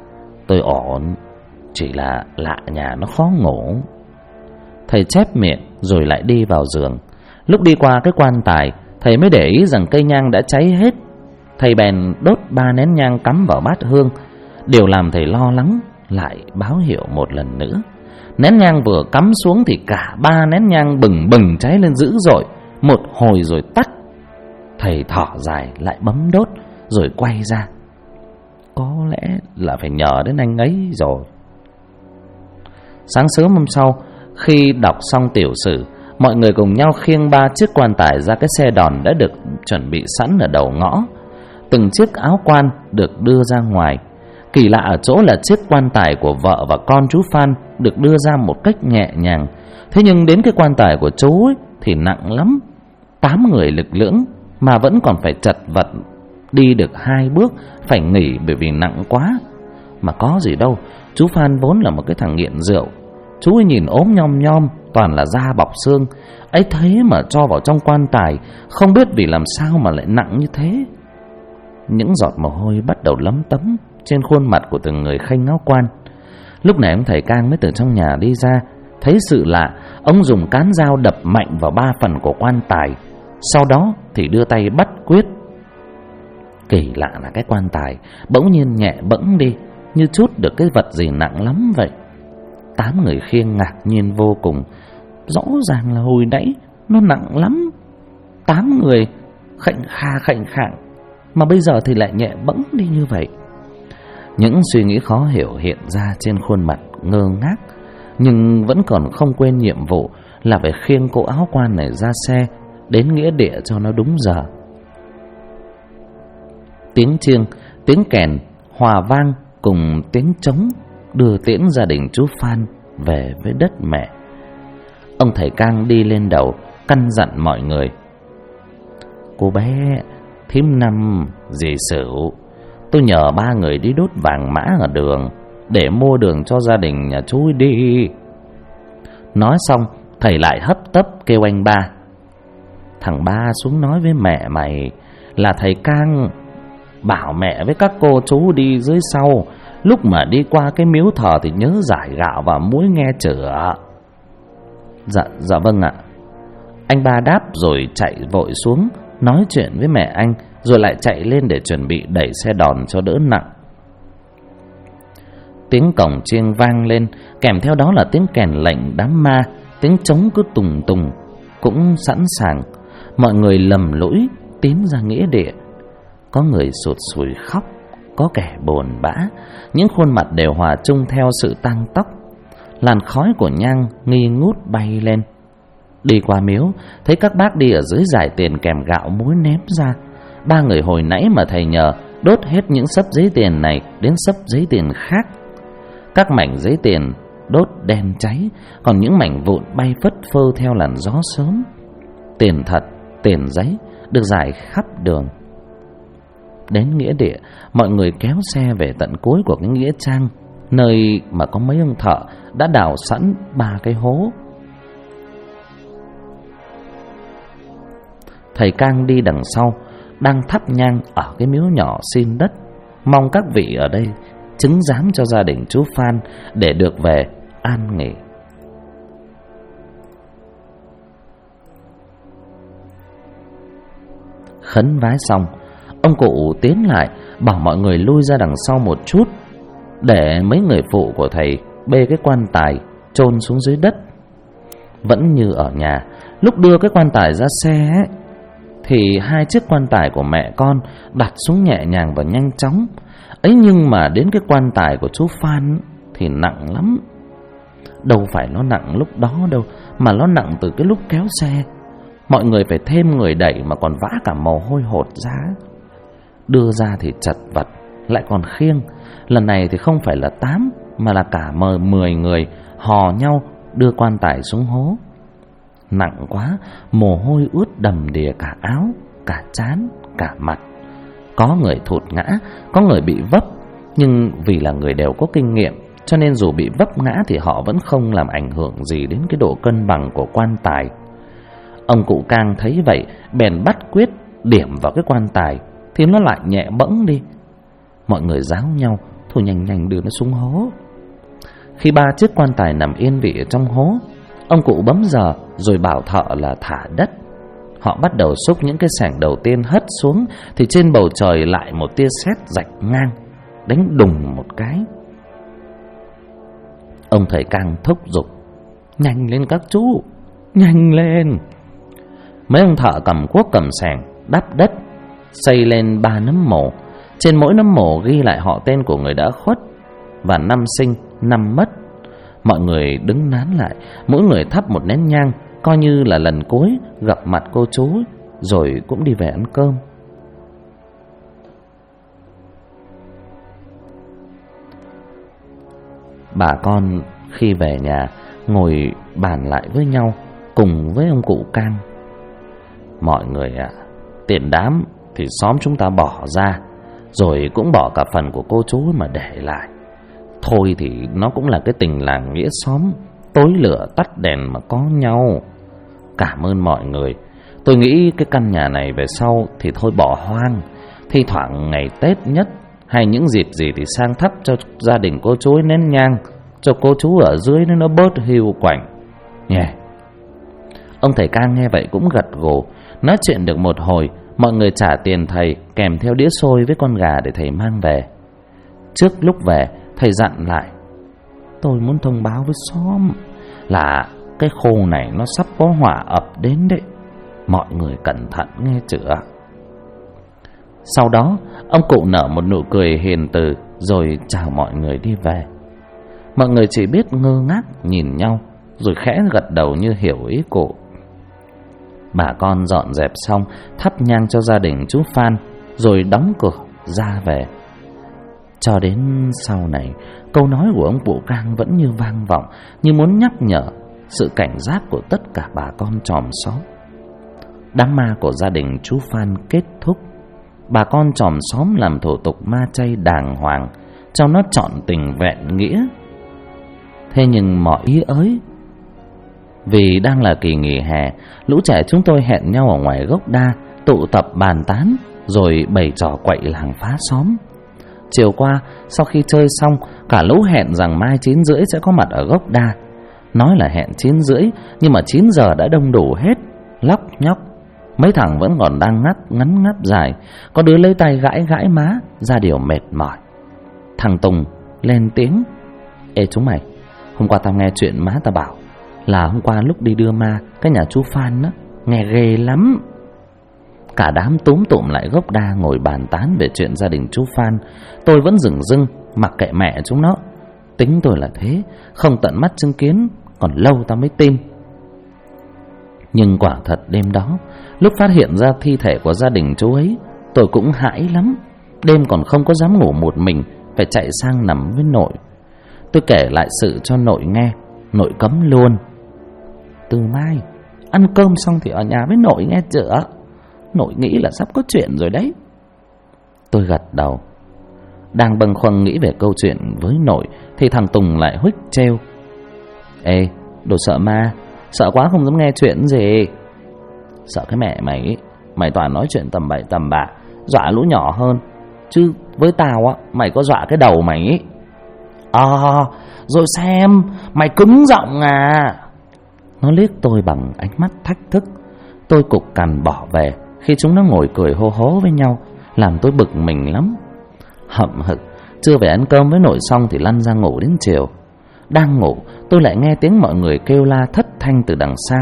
Tôi ổn, chỉ là lạ nhà nó khó ngủ. Thầy chép miệng rồi lại đi vào giường. Lúc đi qua cái quan tài, thầy mới để ý rằng cây nhang đã cháy hết. Thầy bèn đốt 3 nén nhang cắm vào bát hương. Điều làm thầy lo lắng lại báo hiệu một lần nữa. Nén nhang vừa cắm xuống thì cả 3 nén nhang bừng bừng cháy lên dữ dội, một hồi rồi tắt. Thầy thở dài lại bấm đốt rồi quay ra. Có lẽ là phải nhờ đến anh ấy rồi. Sáng sớm hôm sau, khi đọc xong tiểu sử, mọi người cùng nhau khiêng 3 chiếc quan tài ra cái xe đòn đã được chuẩn bị sẵn ở đầu ngõ. Từng chiếc áo quan được đưa ra ngoài. Kỳ lạ ở chỗ là chiếc quan tài của vợ và con chú Phan được đưa ra một cách nhẹ nhàng. Thế nhưng đến cái quan tài của chú ấy thì nặng lắm. 8 người lực lưỡng mà vẫn còn phải chật vật đi được 2 bước, phải nghỉ bởi vì nặng quá. Mà có gì đâu, chú Phan vốn là một cái thằng nghiện rượu. Chú ấy nhìn ốm nhom nhom, toàn là da bọc xương. Ấy thế mà cho vào trong quan tài, không biết vì làm sao mà lại nặng như thế. Những giọt mồ hôi bắt đầu lấm tấm trên khuôn mặt của từng người khênh áo quan. Lúc này ông thầy Cang mới từ trong nhà đi ra. Thấy sự lạ, ông dùng cán dao đập mạnh vào 3 phần của quan tài. Sau đó thì đưa tay bắt quyết. Kỳ lạ là cái quan tài bỗng nhiên nhẹ bẫng đi, như trút được cái vật gì nặng lắm vậy. 8 người khiêng ngạc nhiên vô cùng. Rõ ràng là hồi nãy nó nặng lắm, 8 người khệnh khạng, mà bây giờ thì lại nhẹ bẫng đi như vậy. Những suy nghĩ khó hiểu hiện ra trên khuôn mặt ngơ ngác, nhưng vẫn còn không quên nhiệm vụ là phải khiêng cô áo quan này ra xe đến nghĩa địa cho nó đúng giờ. Tiếng chiêng, tiếng kèn hòa vang cùng tiếng trống đưa tiễn gia đình chú Phan về với đất mẹ. Ông thầy Cang đi lên đầu căn dặn mọi người: Cô bé, thím Năm, dì Sửu, tôi nhờ 3 người đi đốt vàng mã ở đường để mua đường cho gia đình nhà chú đi. Nói xong, thầy lại hấp tấp kêu anh Ba: Thằng Ba xuống nói với mẹ mày là thầy Cang bảo mẹ với các cô chú đi dưới sau, lúc mà đi qua cái miếu thờ thì nhớ rải gạo và muối nghe chửa. Dạ vâng ạ. Anh Ba đáp rồi chạy vội xuống nói chuyện với mẹ anh, rồi lại chạy lên để chuẩn bị đẩy xe đòn cho đỡ nặng. Tiếng cổng chiêng vang lên, kèm theo đó là tiếng kèn lệnh đám ma. Tiếng trống cứ tùng tùng, cũng sẵn sàng. Mọi người lầm lũi tiến ra nghĩa địa. Có người sụt sùi khóc, có kẻ buồn bã. Những khuôn mặt đều hòa chung theo sự tang tóc. Làn khói của nhang nghi ngút bay lên. Đi qua miếu, thấy các bác đi ở dưới giải tiền kèm gạo muối ném ra. 3 người hồi nãy mà thầy nhờ đốt hết những xấp giấy tiền này đến xấp giấy tiền khác. Các mảnh giấy tiền đốt đen cháy, còn những mảnh vụn bay phất phơ theo làn gió sớm. Tiền thật, tiền giấy được rải khắp đường. Đến nghĩa địa, mọi người kéo xe về tận cuối của cái nghĩa trang, nơi mà có mấy ông thợ đã đào sẵn 3 cái hố. Thầy Cang đi đằng sau, đang thắp nhang ở cái miếu nhỏ xin đất, mong các vị ở đây chứng giám cho gia đình chú Phan để được về an nghỉ. Khấn vái xong, ông cụ tiến lại bảo mọi người lui ra đằng sau một chút, để mấy người phụ của thầy bê cái quan tài chôn xuống dưới đất. Vẫn như ở nhà, lúc đưa cái quan tài ra xe ấy, thì 2 chiếc quan tài của mẹ con đặt xuống nhẹ nhàng và nhanh chóng. Ấy nhưng mà đến cái quan tài của chú Phan thì nặng lắm. Đâu phải nó nặng lúc đó đâu, mà nó nặng từ cái lúc kéo xe. Mọi người phải thêm người đẩy mà còn vã cả mồ hôi hột ra. Đưa ra thì chật vật, lại còn khiêng. Lần này thì không phải là 8 mà là cả 10 người hò nhau đưa quan tài xuống hố. Nặng quá, mồ hôi ướt đầm đìa cả áo, cả trán, cả mặt. Có người thụt ngã, có người bị vấp. Nhưng vì là người đều có kinh nghiệm, cho nên dù bị vấp ngã thì họ vẫn không làm ảnh hưởng gì đến cái độ cân bằng của quan tài. Ông cụ Cang thấy vậy, bèn bắt quyết điểm vào cái quan tài thì nó lại nhẹ bẫng đi. Mọi người giáo nhau: Thôi nhanh nhanh đưa nó xuống hố. Khi 3 chiếc quan tài nằm yên vị ở trong hố, ông cụ bấm giờ rồi bảo thợ là thả đất. Họ bắt đầu xúc những cái xẻng đầu tiên hất xuống, thì trên bầu trời lại một tia sét rạch ngang, đánh đùng một cái. Ông thầy Cang thúc giục: nhanh lên các chú, nhanh lên. Mấy ông thợ cầm cuốc cầm xẻng đắp đất, xây lên 3 nấm mồ. Trên mỗi nấm mồ ghi lại họ tên của người đã khuất và năm sinh năm mất. Mọi người đứng nán lại, mỗi người thắp một nén nhang, coi như là lần cuối gặp mặt cô chú, rồi cũng đi về ăn cơm. Bà con khi về nhà ngồi bàn lại với nhau cùng với ông cụ Cang: mọi người ạ, tiền đám thì xóm chúng ta bỏ ra, rồi cũng bỏ cả phần của cô chú mà để lại. Thôi thì nó cũng là cái tình làng nghĩa xóm, tối lửa tắt đèn mà có nhau. Cảm ơn mọi người. Tôi nghĩ cái căn nhà này về sau thì thôi bỏ hoang, thi thoảng ngày Tết nhất hay những dịp gì thì sang thắp cho gia đình cô chú ấy nén nhang, cho cô chú ở dưới nó bớt hiu quạnh nhé. Ông thầy Cang nghe vậy cũng gật gù. Nói chuyện được một hồi, mọi người trả tiền thầy kèm theo đĩa xôi với con gà để thầy mang về. Trước lúc về, thầy dặn lại: tôi muốn thông báo với xóm là cái khu này nó sắp có họa ập đến đấy, mọi người cẩn thận nghe chưa. Sau đó ông cụ nở một nụ cười hiền từ rồi chào mọi người đi về. Mọi người chỉ biết ngơ ngác nhìn nhau rồi khẽ gật đầu như hiểu ý cụ. Bà con dọn dẹp xong, thắp nhang cho gia đình chú Phan rồi đóng cửa ra về. Cho đến sau này, câu nói của ông cụ Cang vẫn như vang vọng, như muốn nhắc nhở sự cảnh giác của tất cả bà con chòm xóm. Đám ma của gia đình chú Phan kết thúc. Bà con chòm xóm làm thủ tục ma chay đàng hoàng, cho nó trọn tình vẹn nghĩa. Thế nhưng mọi ý ới, vì đang là kỳ nghỉ hè, lũ trẻ chúng tôi hẹn nhau ở ngoài gốc đa, tụ tập bàn tán rồi bày trò quậy làng phá xóm. Chiều qua, sau khi chơi xong, cả lũ hẹn rằng mai 9 rưỡi sẽ có mặt ở gốc đa. Nói là hẹn 9 rưỡi, nhưng mà 9 giờ đã đông đủ hết, lóc nhóc. Mấy thằng vẫn còn đang ngắn ngắp dài, có đứa lấy tay gãi gãi má, ra điều mệt mỏi. Thằng Tùng lên tiếng: ê chúng mày, hôm qua tao nghe chuyện má tao bảo là hôm qua lúc đi đưa ma cái nhà chú Phan á, nghe ghê lắm. Cả đám túm tụm lại gốc đa ngồi bàn tán về chuyện gia đình chú Phan. Tôi vẫn dửng dưng mặc kệ mẹ chúng nó. Tính tôi là thế, không tận mắt chứng kiến còn lâu tao mới tin. Nhưng quả thật đêm đó, lúc phát hiện ra thi thể của gia đình chú ấy, tôi cũng hãi lắm. Đêm còn không có dám ngủ một mình, phải chạy sang nằm với nội. Tôi kể lại sự cho nội nghe, nội cấm luôn: từ mai ăn cơm xong thì ở nhà với nội nghe chưa? Nội nghĩ là sắp có chuyện rồi đấy. Tôi gật đầu. Đang bâng khuâng nghĩ về câu chuyện với nội thì thằng Tùng lại huých trêu: ê, đồ sợ ma, sợ quá không dám nghe chuyện gì. Sợ cái mẹ mày ấy. Mày toàn nói chuyện tầm bậy tầm bạ, dọa lũ nhỏ hơn. Chứ với tao á, mày có dọa cái đầu mày ấy. Rồi xem, mày cứng giọng à. Nó liếc tôi bằng ánh mắt thách thức. Tôi cục cằn bỏ về khi chúng nó ngồi cười hô hố với nhau, làm tôi bực mình lắm. Hậm hực, chưa về ăn cơm với nội xong thì lăn ra ngủ đến chiều. Đang ngủ, tôi lại nghe tiếng mọi người kêu la thất thanh từ đằng xa: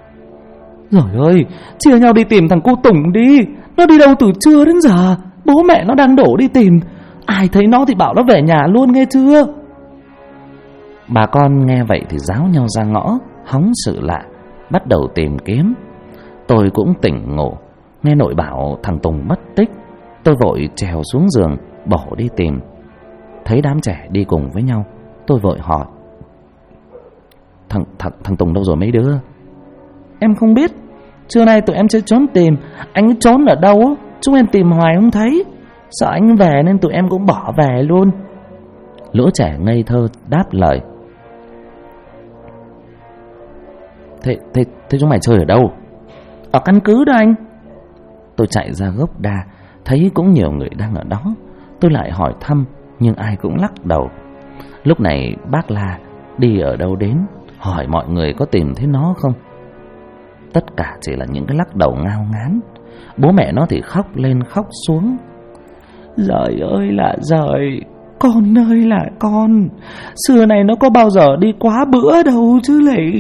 rồi ơi, chia nhau đi tìm thằng cu Tùng đi. Nó đi đâu từ trưa đến giờ, bố mẹ nó đang đổ đi tìm. Ai thấy nó thì bảo nó về nhà luôn nghe chưa. Bà con nghe vậy thì ráo nhau ra ngõ, hóng sự lạ, bắt đầu tìm kiếm. Tôi cũng tỉnh ngủ, nghe nội bảo thằng Tùng mất tích. Tôi vội trèo xuống giường bỏ đi tìm. Thấy đám trẻ đi cùng với nhau, tôi vội hỏi: Thằng Tùng đâu rồi mấy đứa? Em không biết, trưa nay tụi em chơi trốn tìm. Anh ấy trốn ở đâu á, chúng em tìm hoài không thấy. Sợ anh về nên tụi em cũng bỏ về luôn. Lũ trẻ ngây thơ đáp lời. Thế chúng mày chơi ở đâu? Ở căn cứ đó anh. Tôi chạy ra gốc đa, thấy cũng nhiều người đang ở đó. Tôi lại hỏi thăm nhưng ai cũng lắc đầu. Lúc này bác La đi ở đâu đến, hỏi mọi người có tìm thấy nó không. Tất cả chỉ là những cái lắc đầu ngao ngán. Bố mẹ nó thì khóc lên khóc xuống. Giời ơi là giời, con ơi là con, xưa này nó có bao giờ đi quá bữa đâu chứ lạy.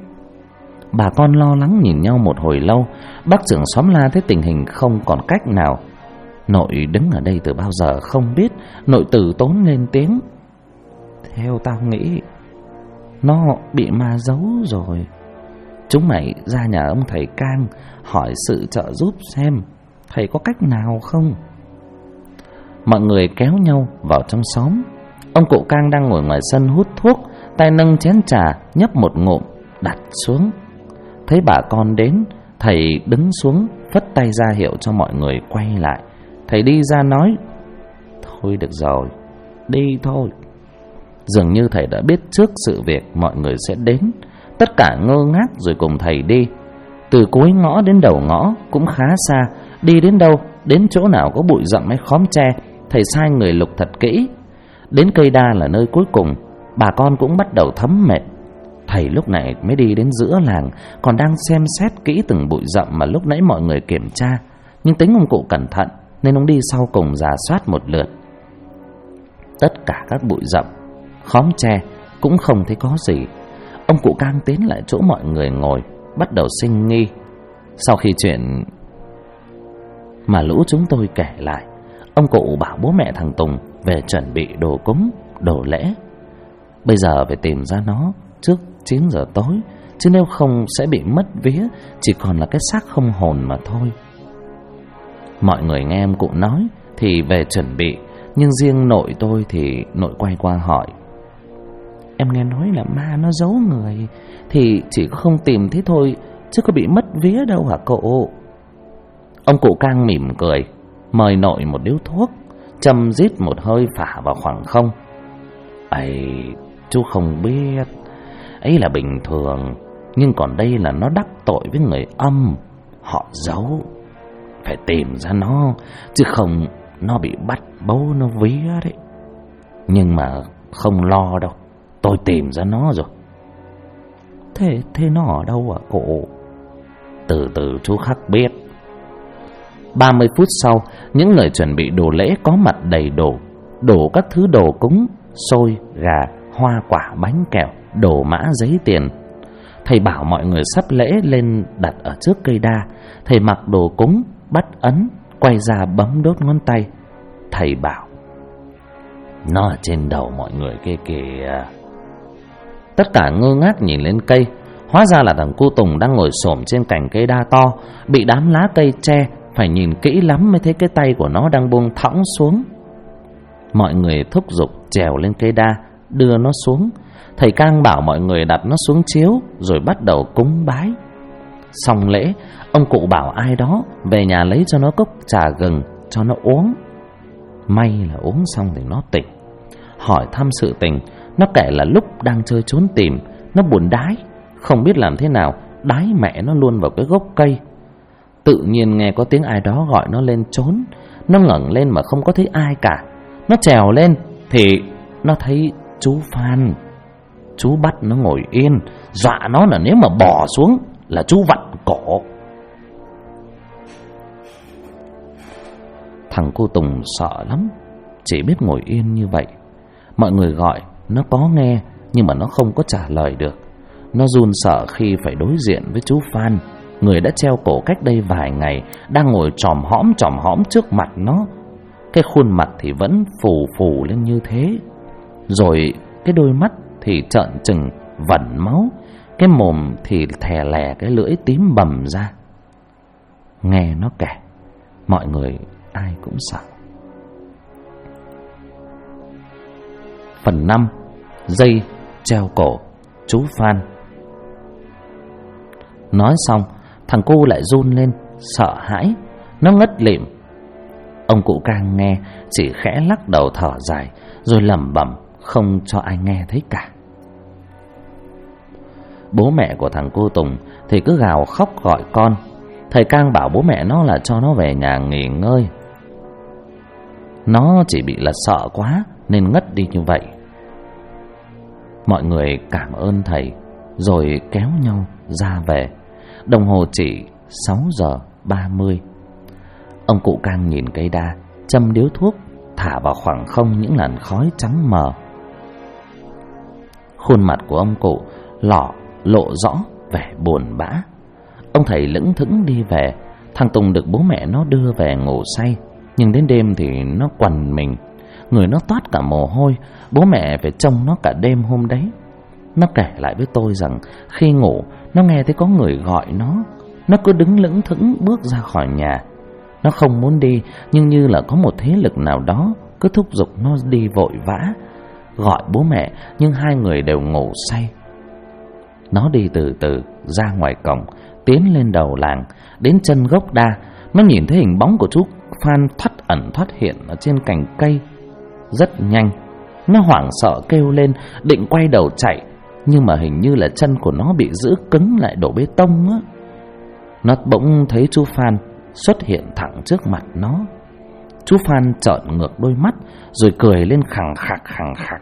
Bà con lo lắng nhìn nhau một hồi lâu. Bác trưởng xóm La thấy tình hình không còn cách nào. Nội đứng ở đây từ bao giờ không biết. Nội từ tốn lên tiếng. Theo tao nghĩ, nó bị ma giấu rồi. Chúng mày ra nhà ông thầy Cang hỏi sự trợ giúp xem thầy có cách nào không. Mọi người kéo nhau vào trong xóm. Ông cụ Cang đang ngồi ngoài sân hút thuốc, tay nâng chén trà nhấp một ngụm đặt xuống. Thấy bà con đến, thầy đứng xuống phất tay ra hiệu cho mọi người quay lại. Thầy đi ra nói: Thôi được rồi, đi thôi. Dường như thầy đã biết trước sự việc mọi người sẽ đến. Tất cả ngơ ngác rồi cùng thầy đi. Từ cuối ngõ đến đầu ngõ cũng khá xa. Đi đến đâu, đến chỗ nào có bụi rậm hay khóm tre, thầy sai người lục thật kỹ. Đến cây đa là nơi cuối cùng. Bà con cũng bắt đầu thấm mệt. Thầy lúc này mới đi đến giữa làng, còn đang xem xét kỹ từng bụi rậm mà lúc nãy mọi người kiểm tra. Nhưng tính ông cụ cẩn thận nên ông đi sau cùng rà soát một lượt. Tất cả các bụi rậm, khóm tre cũng không thấy có gì. Ông cụ Cang tiến lại chỗ mọi người ngồi, bắt đầu sinh nghi. Sau khi chuyện mà lũ chúng tôi kể lại, ông cụ bảo bố mẹ thằng Tùng về chuẩn bị đồ cúng, đồ lễ. Bây giờ phải tìm ra nó trước 9 giờ tối, chứ nếu không sẽ bị mất vía, chỉ còn là cái xác không hồn mà thôi. Mọi người nghe em cụ nói thì về chuẩn bị, nhưng riêng nội tôi thì nội quay qua hỏi: Em nghe nói là ma nó giấu người, thì chỉ không tìm thế thôi, chứ có bị mất vía đâu hả cụ? Ông cụ Cang mỉm cười, mời nội một điếu thuốc, châm rít một hơi phả vào khoảng không. Ấy, chú không biết, ấy là bình thường, nhưng còn đây là nó đắc tội với người âm, họ giấu. Phải tìm ra nó, chứ không nó bị bắt bố nó vía đấy. Nhưng mà không lo đâu, tôi tìm ra nó rồi. Thế nó ở đâu hả cụ? Từ từ chú khắc biết. 30 phút sau, những người chuẩn bị đồ lễ có mặt đầy đủ, đổ các thứ đồ cúng, xôi, gà, hoa quả, bánh kẹo, đồ mã, giấy tiền. Thầy bảo mọi người sắp lễ lên đặt ở trước cây đa. Thầy mặc đồ cúng, bắt ấn, quay ra bấm đốt ngón tay. Thầy bảo: Nó ở trên đầu mọi người kia kìa. Tất cả ngơ ngác nhìn lên cây. Hóa ra là thằng cu Tùng đang ngồi xổm trên cành cây đa to, bị đám lá cây che. Phải nhìn kỹ lắm mới thấy cái tay của nó đang buông thõng xuống. Mọi người thúc giục trèo lên cây đa, đưa nó xuống. Thầy Cang bảo mọi người đặt nó xuống chiếu, rồi bắt đầu cúng bái. Xong lễ, ông cụ bảo ai đó về nhà lấy cho nó cốc trà gừng cho nó uống. May là uống xong thì nó tỉnh. Hỏi thăm sự tình, nó kể là lúc đang chơi trốn tìm, nó buồn đái, không biết làm thế nào, đái mẹ nó luôn vào cái gốc cây. Tự nhiên nghe có tiếng ai đó gọi nó lên trốn. Nó ngẩng lên mà không có thấy ai cả. Nó trèo lên thì nó thấy chú Phan. Chú bắt nó ngồi yên, dọa nó là nếu mà bỏ xuống là chú vặn cổ. Thằng cô Tùng sợ lắm, chỉ biết ngồi yên như vậy. Mọi người gọi, nó có nghe, nhưng mà nó không có trả lời được. Nó run sợ khi phải đối diện với chú Phan, người đã treo cổ cách đây vài ngày, đang ngồi chòm hõm trước mặt nó. Cái khuôn mặt thì vẫn phù phù lên như thế, rồi cái đôi mắt thì trợn trừng vẩn máu, cái mồm thì thè lè cái lưỡi tím bầm ra. Nghe nó kể, mọi người ai cũng sợ. Phần 5. Dây treo cổ chú Phan. Nói xong, thằng cu lại run lên, sợ hãi, nó ngất lịm. Ông cụ Cang nghe chỉ khẽ lắc đầu thở dài, rồi lẩm bẩm không cho ai nghe thấy cả. Bố mẹ của thằng cô Tùng thì cứ gào khóc gọi con. Thầy Cang bảo bố mẹ nó là cho nó về nhà nghỉ ngơi. Nó chỉ bị là sợ quá nên ngất đi như vậy. Mọi người cảm ơn thầy rồi kéo nhau ra về. Đồng hồ chỉ 6:30. Ông cụ Cang nhìn cây đa, châm điếu thuốc, thả vào khoảng không những làn khói trắng mờ. Khuôn mặt của ông cụ lộ rõ vẻ buồn bã. Ông thầy lững thững đi về. Thằng Tùng được bố mẹ nó đưa về ngủ say, nhưng đến đêm thì nó quằn mình, người nó toát cả mồ hôi. Bố mẹ phải trông nó cả đêm hôm đấy. Nó kể lại với tôi rằng khi ngủ nó nghe thấy có người gọi nó cứ đứng lững thững bước ra khỏi nhà. Nó không muốn đi, nhưng như là có một thế lực nào đó cứ thúc giục nó đi vội vã, gọi bố mẹ, nhưng hai người đều ngủ say. Nó đi từ từ ra ngoài cổng, tiến lên đầu làng, đến chân gốc đa. Nó nhìn thấy hình bóng của chú Phan thoát ẩn thoát hiện ở trên cành cây rất nhanh. Nó hoảng sợ kêu lên, định quay đầu chạy, nhưng mà hình như là chân của nó bị giữ cứng lại đổ bê tông á. Nó bỗng thấy chú Phan xuất hiện thẳng trước mặt nó. Chú Phan trợn ngược đôi mắt rồi cười lên khằng khặc khằng khặc.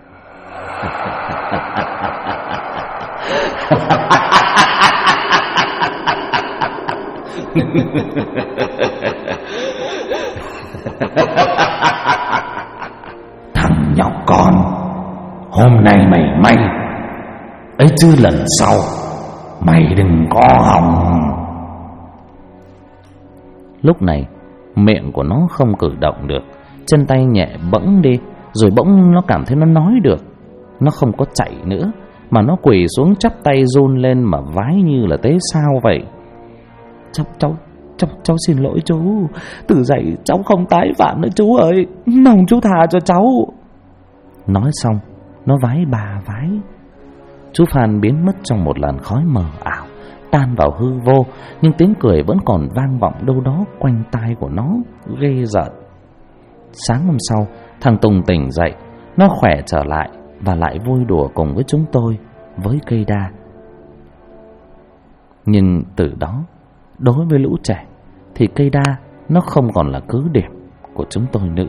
Thằng nhóc con, hôm nay mày may ấy chứ lần sau mày đừng có hòng. Lúc này miệng của nó không cử động được, chân tay nhẹ bẫng đi, rồi bỗng nó cảm thấy nó nói được. Nó không có chạy nữa, mà nó quỳ xuống chắp tay run lên mà vái như là tế sao vậy. Cháu xin lỗi chú, từ dậy cháu không tái phạm nữa chú ơi, mong chú tha cho cháu. Nói xong nó vái 3 vái. Chú Phan biến mất trong một làn khói mờ ảo, tan vào hư vô, nhưng tiếng cười vẫn còn vang vọng đâu đó quanh tai của nó, ghê rợn. Sáng hôm sau, thằng Tùng tỉnh dậy, nó khỏe trở lại và lại vui đùa cùng với chúng tôi với cây đa. Nhưng từ đó, đối với lũ trẻ thì cây đa nó không còn là cứ điểm của chúng tôi nữa.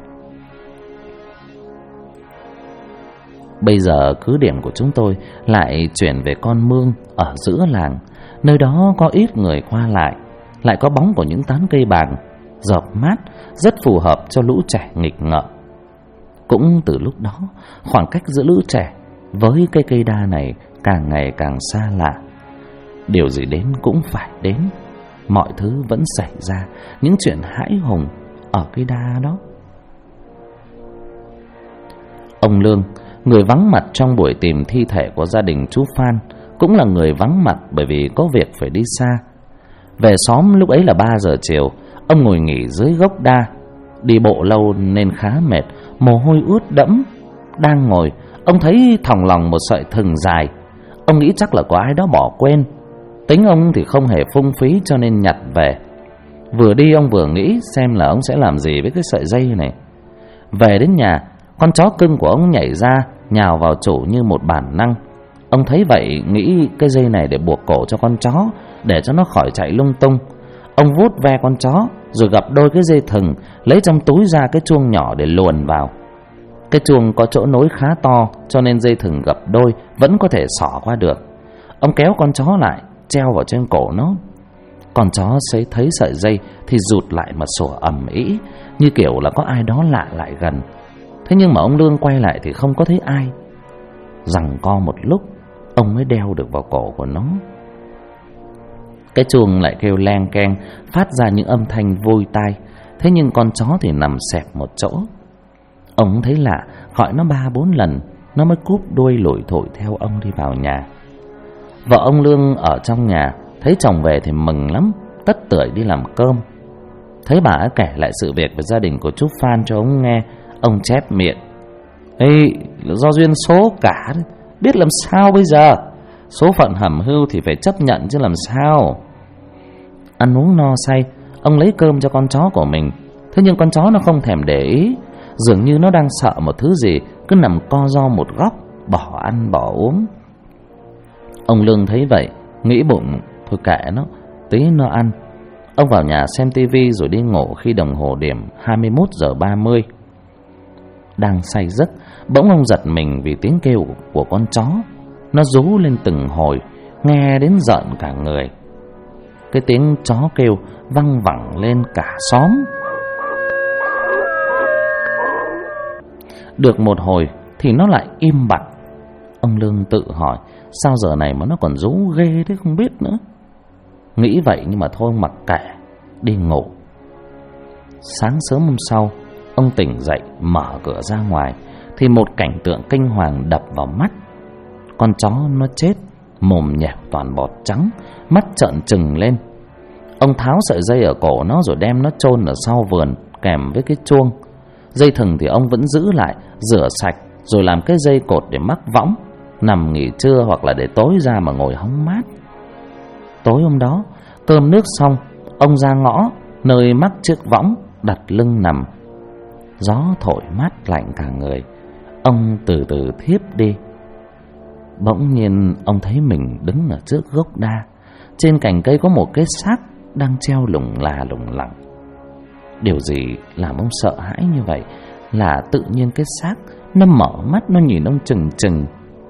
Bây giờ cứ điểm của chúng tôi lại chuyển về con mương ở giữa làng. Nơi đó có ít người qua lại có bóng của những tán cây bàng rợp mát, rất phù hợp cho lũ trẻ nghịch ngợm. Cũng từ lúc đó, khoảng cách giữa lũ trẻ với cây đa này càng ngày càng xa lạ. Điều gì đến cũng phải đến, mọi thứ vẫn xảy ra, những chuyện hãi hùng ở cây đa đó. Ông Lương, người vắng mặt trong buổi tìm thi thể của gia đình chú Phan, cũng là người vắng mặt bởi vì có việc phải đi xa. Về xóm lúc ấy là 3 giờ chiều, ông ngồi nghỉ dưới gốc đa. Đi bộ lâu nên khá mệt, mồ hôi ướt đẫm. Đang ngồi, ông thấy thòng lòng một sợi thừng dài. Ông nghĩ chắc là có ai đó bỏ quên. Tính ông thì không hề phung phí cho nên nhặt về. Vừa đi ông vừa nghĩ xem là ông sẽ làm gì với cái sợi dây này. Về đến nhà, con chó cưng của ông nhảy ra, nhào vào chủ như một bản năng. Ông thấy vậy nghĩ cái dây này để buộc cổ cho con chó, để cho nó khỏi chạy lung tung. Ông vuốt ve con chó rồi gập đôi cái dây thừng, lấy trong túi ra cái chuông nhỏ để luồn vào. Cái chuông có chỗ nối khá to, cho nên dây thừng gập đôi vẫn có thể xỏ qua được. Ông kéo con chó lại, treo vào trên cổ nó. Con chó thấy sợi dây thì rụt lại mà sủa ầm ĩ, như kiểu là có ai đó lạ lại gần. Thế nhưng mà ông Lương quay lại thì không có thấy ai. Giằng co một lúc, ông mới đeo được vào cổ của nó. Cái chuông lại kêu leng keng, phát ra những âm thanh vui tai. Thế nhưng con chó thì nằm xẹp một chỗ. Ông thấy lạ, gọi nó 3-4 lần, nó mới cúp đuôi lủi thủi theo ông đi vào nhà. Vợ ông Lương ở trong nhà thấy chồng về thì mừng lắm, tất tưởi đi làm cơm. Thấy bà ấy kể lại sự việc về gia đình của chú Phan cho ông nghe, ông chép miệng: "Ê, là do duyên số cả, biết làm sao bây giờ. Số phận hẩm hưu thì phải chấp nhận chứ làm sao." Ăn uống no say, ông lấy cơm cho con chó của mình. Thế nhưng con chó nó không thèm để ý, dường như nó đang sợ một thứ gì, cứ nằm co ro một góc, bỏ ăn bỏ uống. Ông Lương thấy vậy, nghĩ bụng thôi kệ nó, tí nó ăn. Ông vào nhà xem tivi rồi đi ngủ khi đồng hồ điểm 21:30. đang say giấc, bỗng ông giật mình vì tiếng kêu của con chó. Nó rú lên từng hồi, nghe đến rợn cả người. Cái tiếng chó kêu văng vẳng lên cả xóm. Được một hồi thì nó lại im bặt. Ông Lương tự hỏi, sao giờ này mà nó còn rú ghê thế không biết nữa. Nghĩ vậy nhưng mà thôi mặc kệ, đi ngủ. Sáng sớm hôm sau, ông tỉnh dậy mở cửa ra ngoài thì một cảnh tượng kinh hoàng đập vào mắt. Con chó nó chết, mồm nhèo toàn bọt trắng, mắt trợn trừng lên. Ông tháo sợi dây ở cổ nó rồi đem nó chôn ở sau vườn kèm với cái chuông. Dây thừng thì ông vẫn giữ lại, rửa sạch rồi làm cái dây cột để mắc võng, nằm nghỉ trưa hoặc là để tối ra mà ngồi hóng mát. Tối hôm đó, cơm nước xong, ông ra ngõ nơi mắc chiếc võng, đặt lưng nằm. Gió thổi mát lạnh cả người. Ông từ từ thiếp đi. Bỗng nhiên ông thấy mình đứng ở trước gốc đa. Trên cành cây có một cái xác đang treo lủng lẳng. Điều gì làm ông sợ hãi như vậy là tự nhiên cái xác nó mở mắt, nó nhìn ông chừng chừng.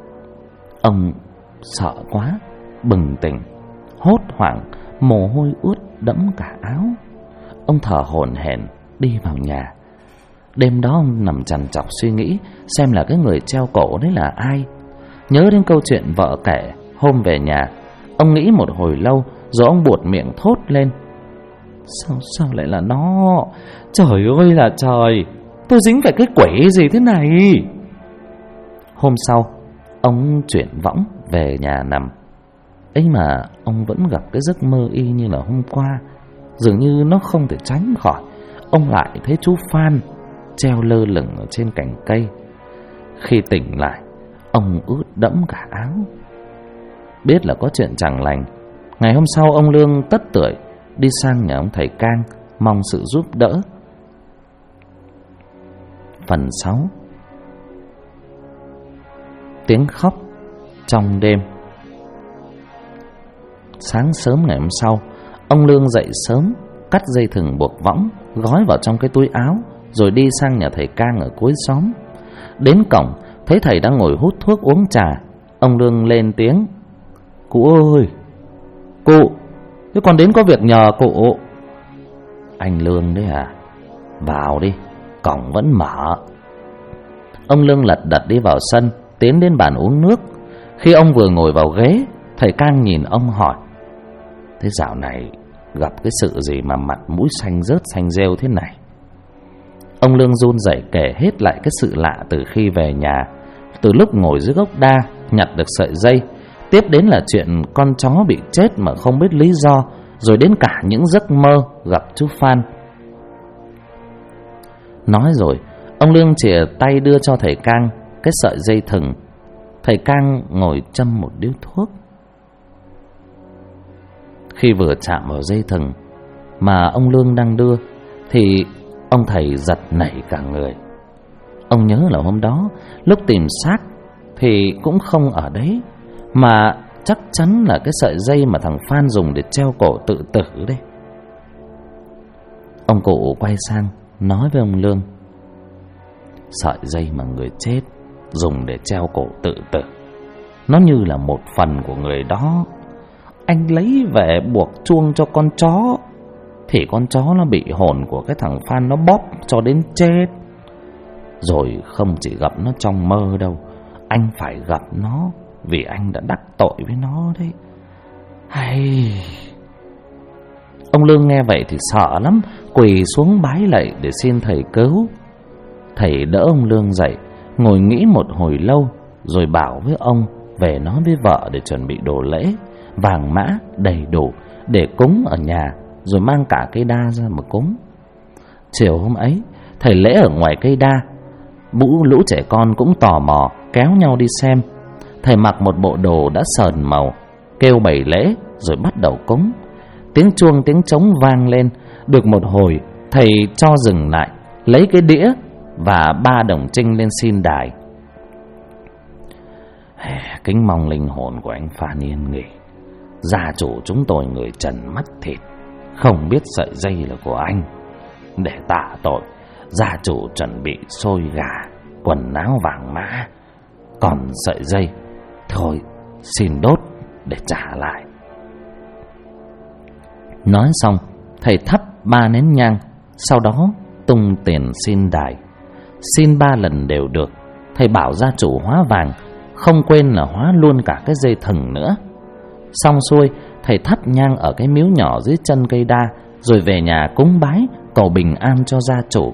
Ông sợ quá, bừng tỉnh, hốt hoảng, mồ hôi ướt đẫm cả áo. Ông thở hổn hển đi vào nhà. Đêm đó ông nằm trằn trọc suy nghĩ xem là cái người treo cổ đấy là ai. Nhớ đến câu chuyện vợ kể hôm về nhà. Ông nghĩ một hồi lâu rồi ông buột miệng thốt lên, Sao lại là nó? Trời ơi là trời, tôi dính phải cái quỷ gì thế này? Hôm sau, ông chuyển võng về nhà nằm. Ấy mà ông vẫn gặp cái giấc mơ y như là hôm qua. Dường như nó không thể tránh khỏi. Ông lại thấy chú Phan treo lơ lửng ở trên cành cây. Khi tỉnh lại, ông ướt đẫm cả áo. Biết là có chuyện chẳng lành, ngày hôm sau ông Lương tất tưởi đi sang nhà ông thầy Cang mong sự giúp đỡ. Phần 6. Tiếng khóc trong đêm. Sáng sớm ngày hôm sau, ông Lương dậy sớm, cắt dây thừng buộc võng, gói vào trong cái túi áo, rồi đi sang nhà thầy Cang ở cuối xóm. Đến cổng, thấy thầy đang ngồi hút thuốc uống trà. Ông Lương lên tiếng, Cụ ơi, cụ, thế con đến có việc nhờ cụ. Anh Lương đấy à? Vào đi, cổng vẫn mở. Ông Lương lật đật đi vào sân, tiến đến bàn uống nước. Khi ông vừa ngồi vào ghế, thầy Cang nhìn ông hỏi, thế dạo này gặp cái sự gì mà mặt mũi xanh rớt xanh rêu thế này? Ông Lương run rẩy kể hết lại cái sự lạ từ khi về nhà, từ lúc ngồi dưới gốc đa nhặt được sợi dây, tiếp đến là chuyện con chó bị chết mà không biết lý do, rồi đến cả những giấc mơ gặp chú Phan. Nói rồi, ông Lương chìa tay đưa cho thầy Cang cái sợi dây thừng. Thầy Cang ngồi châm một điếu thuốc. Khi vừa chạm vào dây thừng mà ông Lương đang đưa thì ông thầy giật nảy cả người. Ông nhớ là hôm đó lúc tìm xác thì cũng không ở đấy, mà chắc chắn là cái sợi dây mà thằng Phan dùng để treo cổ tự tử đấy. Ông cụ quay sang nói với ông Lương, sợi dây mà người chết dùng để treo cổ tự tử, nó như là một phần của người đó. Anh lấy về buộc chuông cho con chó thì con chó nó bị hồn của cái thằng Phan nó bóp cho đến chết. Rồi không chỉ gặp nó trong mơ đâu, anh phải gặp nó vì anh đã đắc tội với nó đấy. Hay... Ông Lương nghe vậy thì sợ lắm, quỳ xuống bái lạy để xin thầy cứu. Thầy đỡ ông Lương dậy, ngồi nghĩ một hồi lâu, rồi bảo với ông về nói với vợ để chuẩn bị đồ lễ, vàng mã đầy đủ để cúng ở nhà, rồi mang cả cây đa ra mà cúng. Chiều hôm ấy, thầy lễ ở ngoài cây đa, lũ trẻ con cũng tò mò kéo nhau đi xem. Thầy mặc một bộ đồ đã sờn màu, kêu bày lễ rồi bắt đầu cúng. Tiếng chuông tiếng trống vang lên. Được một hồi, thầy cho dừng lại, lấy cái đĩa và 3 đồng trinh lên xin đài. Kính mong linh hồn của anh Phan yên nghỉ. Gia chủ chúng tôi người trần mắt thịt, không biết sợi dây là của anh. Để tạ tội, gia chủ chuẩn bị xôi gà quần áo vàng mã, còn sợi dây thôi xin đốt để trả lại. Nói xong, thầy thắp 3 nén nhang, sau đó tung tiền xin đài. Xin 3 lần đều được. Thầy bảo gia chủ hóa vàng, không quên là hóa luôn cả cái dây thừng nữa. Xong xuôi, thầy thắp nhang ở cái miếu nhỏ dưới chân cây đa, rồi về nhà cúng bái cầu bình an cho gia chủ.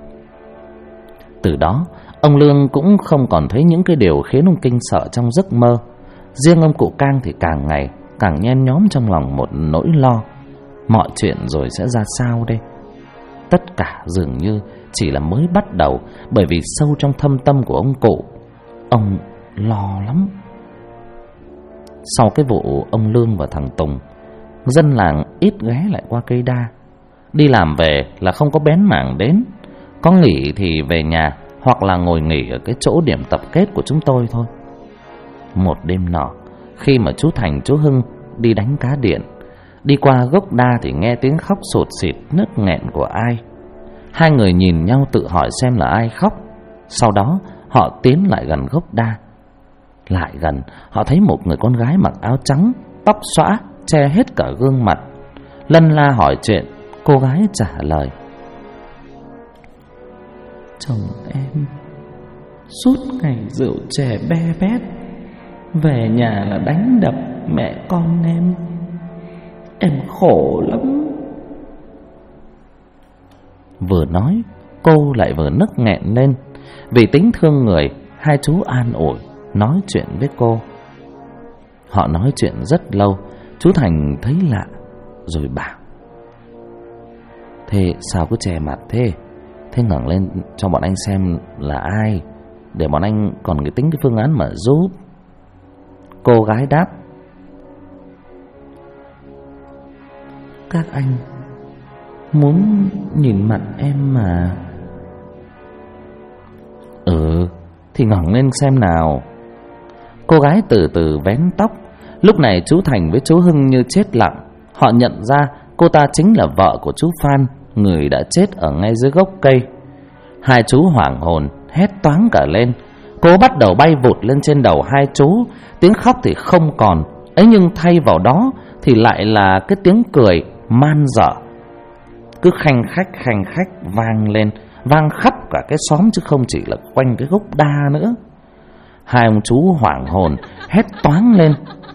Từ đó, ông Lương cũng không còn thấy những cái điều khiến ông kinh sợ trong giấc mơ. Riêng ông cụ Cang thì càng ngày càng nhen nhóm trong lòng một nỗi lo. Mọi chuyện rồi sẽ ra sao đây? Tất cả dường như chỉ là mới bắt đầu, bởi vì sâu trong thâm tâm của ông cụ, ông lo lắm. Sau cái vụ ông Lương và thằng Tùng, dân làng ít ghé lại qua cây đa. Đi làm về là không có bén mảng đến, có nghỉ thì về nhà hoặc là ngồi nghỉ ở cái chỗ điểm tập kết của chúng tôi thôi. Một đêm nọ, khi mà chú Thành chú Hưng đi đánh cá điện, đi qua gốc đa thì nghe tiếng khóc sột xịt nức nghẹn của ai. Hai người nhìn nhau tự hỏi xem là ai khóc. Sau đó họ tiến lại gần gốc đa. Lại gần, họ thấy một người con gái mặc áo trắng, tóc xõa, che hết cả gương mặt. Lân la hỏi chuyện, cô gái trả lời: chồng em suốt ngày rượu chè be bét, về nhà là đánh đập mẹ con em khổ lắm. Vừa nói, cô lại vừa nức nghẹn lên. Vì tính thương người, hai chú an ủi, nói chuyện với cô. Họ nói chuyện rất lâu. Chú Thành thấy lạ rồi bảo: thế sao cứ che mặt thế? Thế ngẩng lên cho bọn anh xem là ai, để bọn anh còn tính cái phương án mà giúp. Cô gái đáp: các anh muốn nhìn mặt em mà. Thì ngẩng lên xem nào. Cô gái từ từ vén tóc. Lúc này chú Thành với chú Hưng như chết lặng. Họ nhận ra cô ta chính là vợ của chú Phan, người đã chết ở ngay dưới gốc cây. Hai chú hoảng hồn hét toáng cả lên. Cô bắt đầu bay vụt lên trên đầu hai chú. Tiếng khóc thì không còn ấy, nhưng thay vào đó thì lại là cái tiếng cười man dở, cứ khanh khách vang lên, vang khắp cả cái xóm chứ không chỉ là quanh cái gốc đa nữa. Hai ông chú hoảng hồn hét toáng lên.